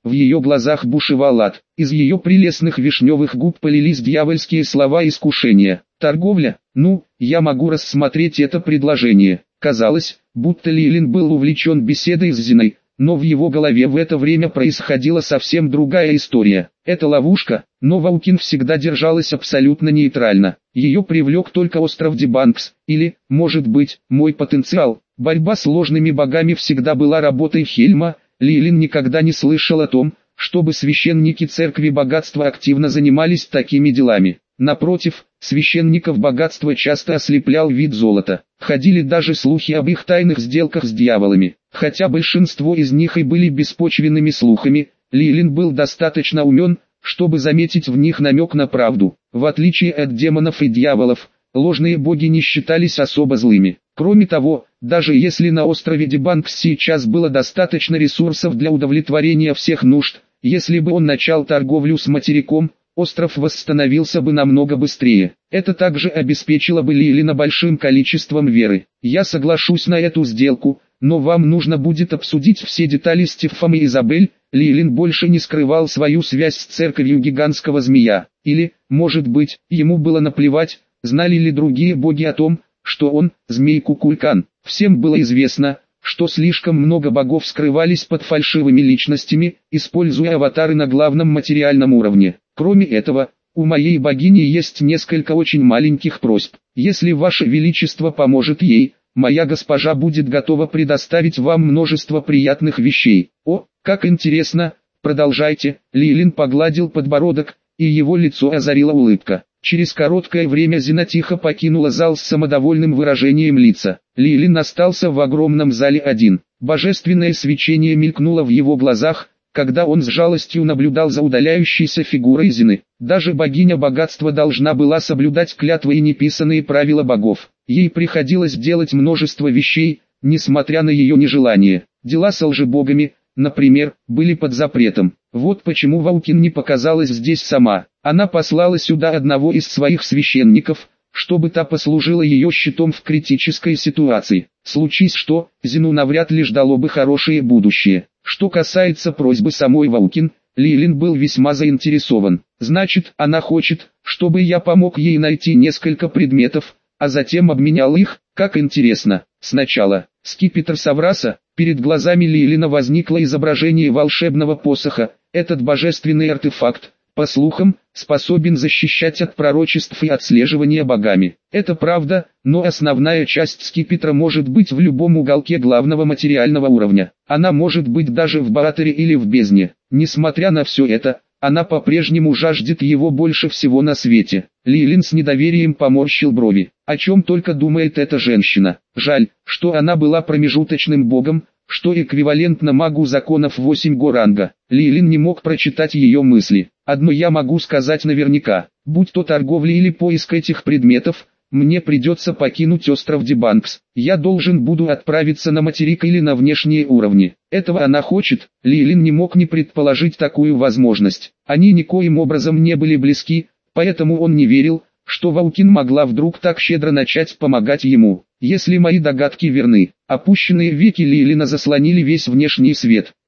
в ее глазах бушевал ад. Из ее прелестных вишневых губ полились дьявольские слова искушения. Торговля? Ну, я могу рассмотреть это предложение. Казалось, будто Лилин был увлечен беседой с Зиной, но в его голове в это время происходила совсем другая история. Это ловушка, но Ваукин всегда держалась абсолютно нейтрально. Ее привлек только остров Дебанкс, или, может быть, мой потенциал. Борьба с ложными богами всегда была работой Хельма. Лилин никогда не слышал о том, чтобы священники церкви богатства активно занимались такими делами. Напротив, священников богатства часто ослеплял вид золота. Ходили даже слухи об их тайных сделках с дьяволами. Хотя большинство из них и были беспочвенными слухами, Лилин был достаточно умен, чтобы заметить в них намек на правду. В отличие от демонов и дьяволов, ложные боги не считались особо злыми. Кроме того, даже если на острове Дебанкс сейчас было достаточно ресурсов для удовлетворения всех нужд, если бы он начал торговлю с материком, остров восстановился бы намного быстрее. Это также обеспечило бы Лилина большим количеством веры. Я соглашусь на эту сделку, но вам нужно будет обсудить все детали с Тиффом и Изабель. Лилин больше не скрывал свою связь с церковью гигантского змея. Или, может быть, ему было наплевать, знали ли другие боги о том, что он, змей Кукулкан. Всем было известно, что слишком много богов скрывались под фальшивыми личностями, используя аватары на главном материальном уровне. Кроме этого, у моей богини есть несколько очень маленьких просьб. Если Ваше Величество поможет ей, моя госпожа будет готова предоставить вам множество приятных вещей. О, как интересно, продолжайте. Лилин погладил подбородок, и его лицо озарила улыбка. Через короткое время Зина тихо покинула зал с самодовольным выражением лица. Лилин остался в огромном зале один. Божественное свечение мелькнуло в его глазах, когда он с жалостью наблюдал за удаляющейся фигурой Зины. Даже богиня богатства должна была соблюдать клятвы и неписанные правила богов. Ей приходилось делать множество вещей, несмотря на ее нежелание. Дела с лжебогами, например, были под запретом. Вот почему Ваукин не показалась здесь сама. Она послала сюда одного из своих священников, чтобы та послужила ее щитом в критической ситуации. Случись что, Зину навряд ли ждало бы хорошее будущее. Что касается просьбы самой Ваукин, Лилин был весьма заинтересован. Значит, она хочет, чтобы я помог ей найти несколько предметов, а затем обменял их, как интересно. Сначала, скипетр Савраса. Перед глазами Лилина возникло изображение волшебного посоха. Этот божественный артефакт, по слухам, способен защищать от пророчеств и отслеживания богами. Это правда, но основная часть скипетра может быть в любом уголке главного материального уровня. Она может быть даже в Баатере или в бездне. Несмотря на все это, она по-прежнему жаждет его больше всего на свете. Лилин с недоверием поморщил брови. О чем только думает эта женщина. Жаль, что она была промежуточным богом, что эквивалентно магу законов восемь го ранга. Лилин не мог прочитать ее мысли. Одно я могу сказать наверняка, будь то торговля или поиск этих предметов, мне придется покинуть остров Дебанкс. Я должен буду отправиться на материк или на внешние уровни. Этого она хочет. Лилин не мог не предположить такую возможность. Они никоим образом не были близки, поэтому он не верил, что Ваукин могла вдруг так щедро начать помогать ему. Если мои догадки верны, опущенные веки Лилина заслонили весь внешний свет.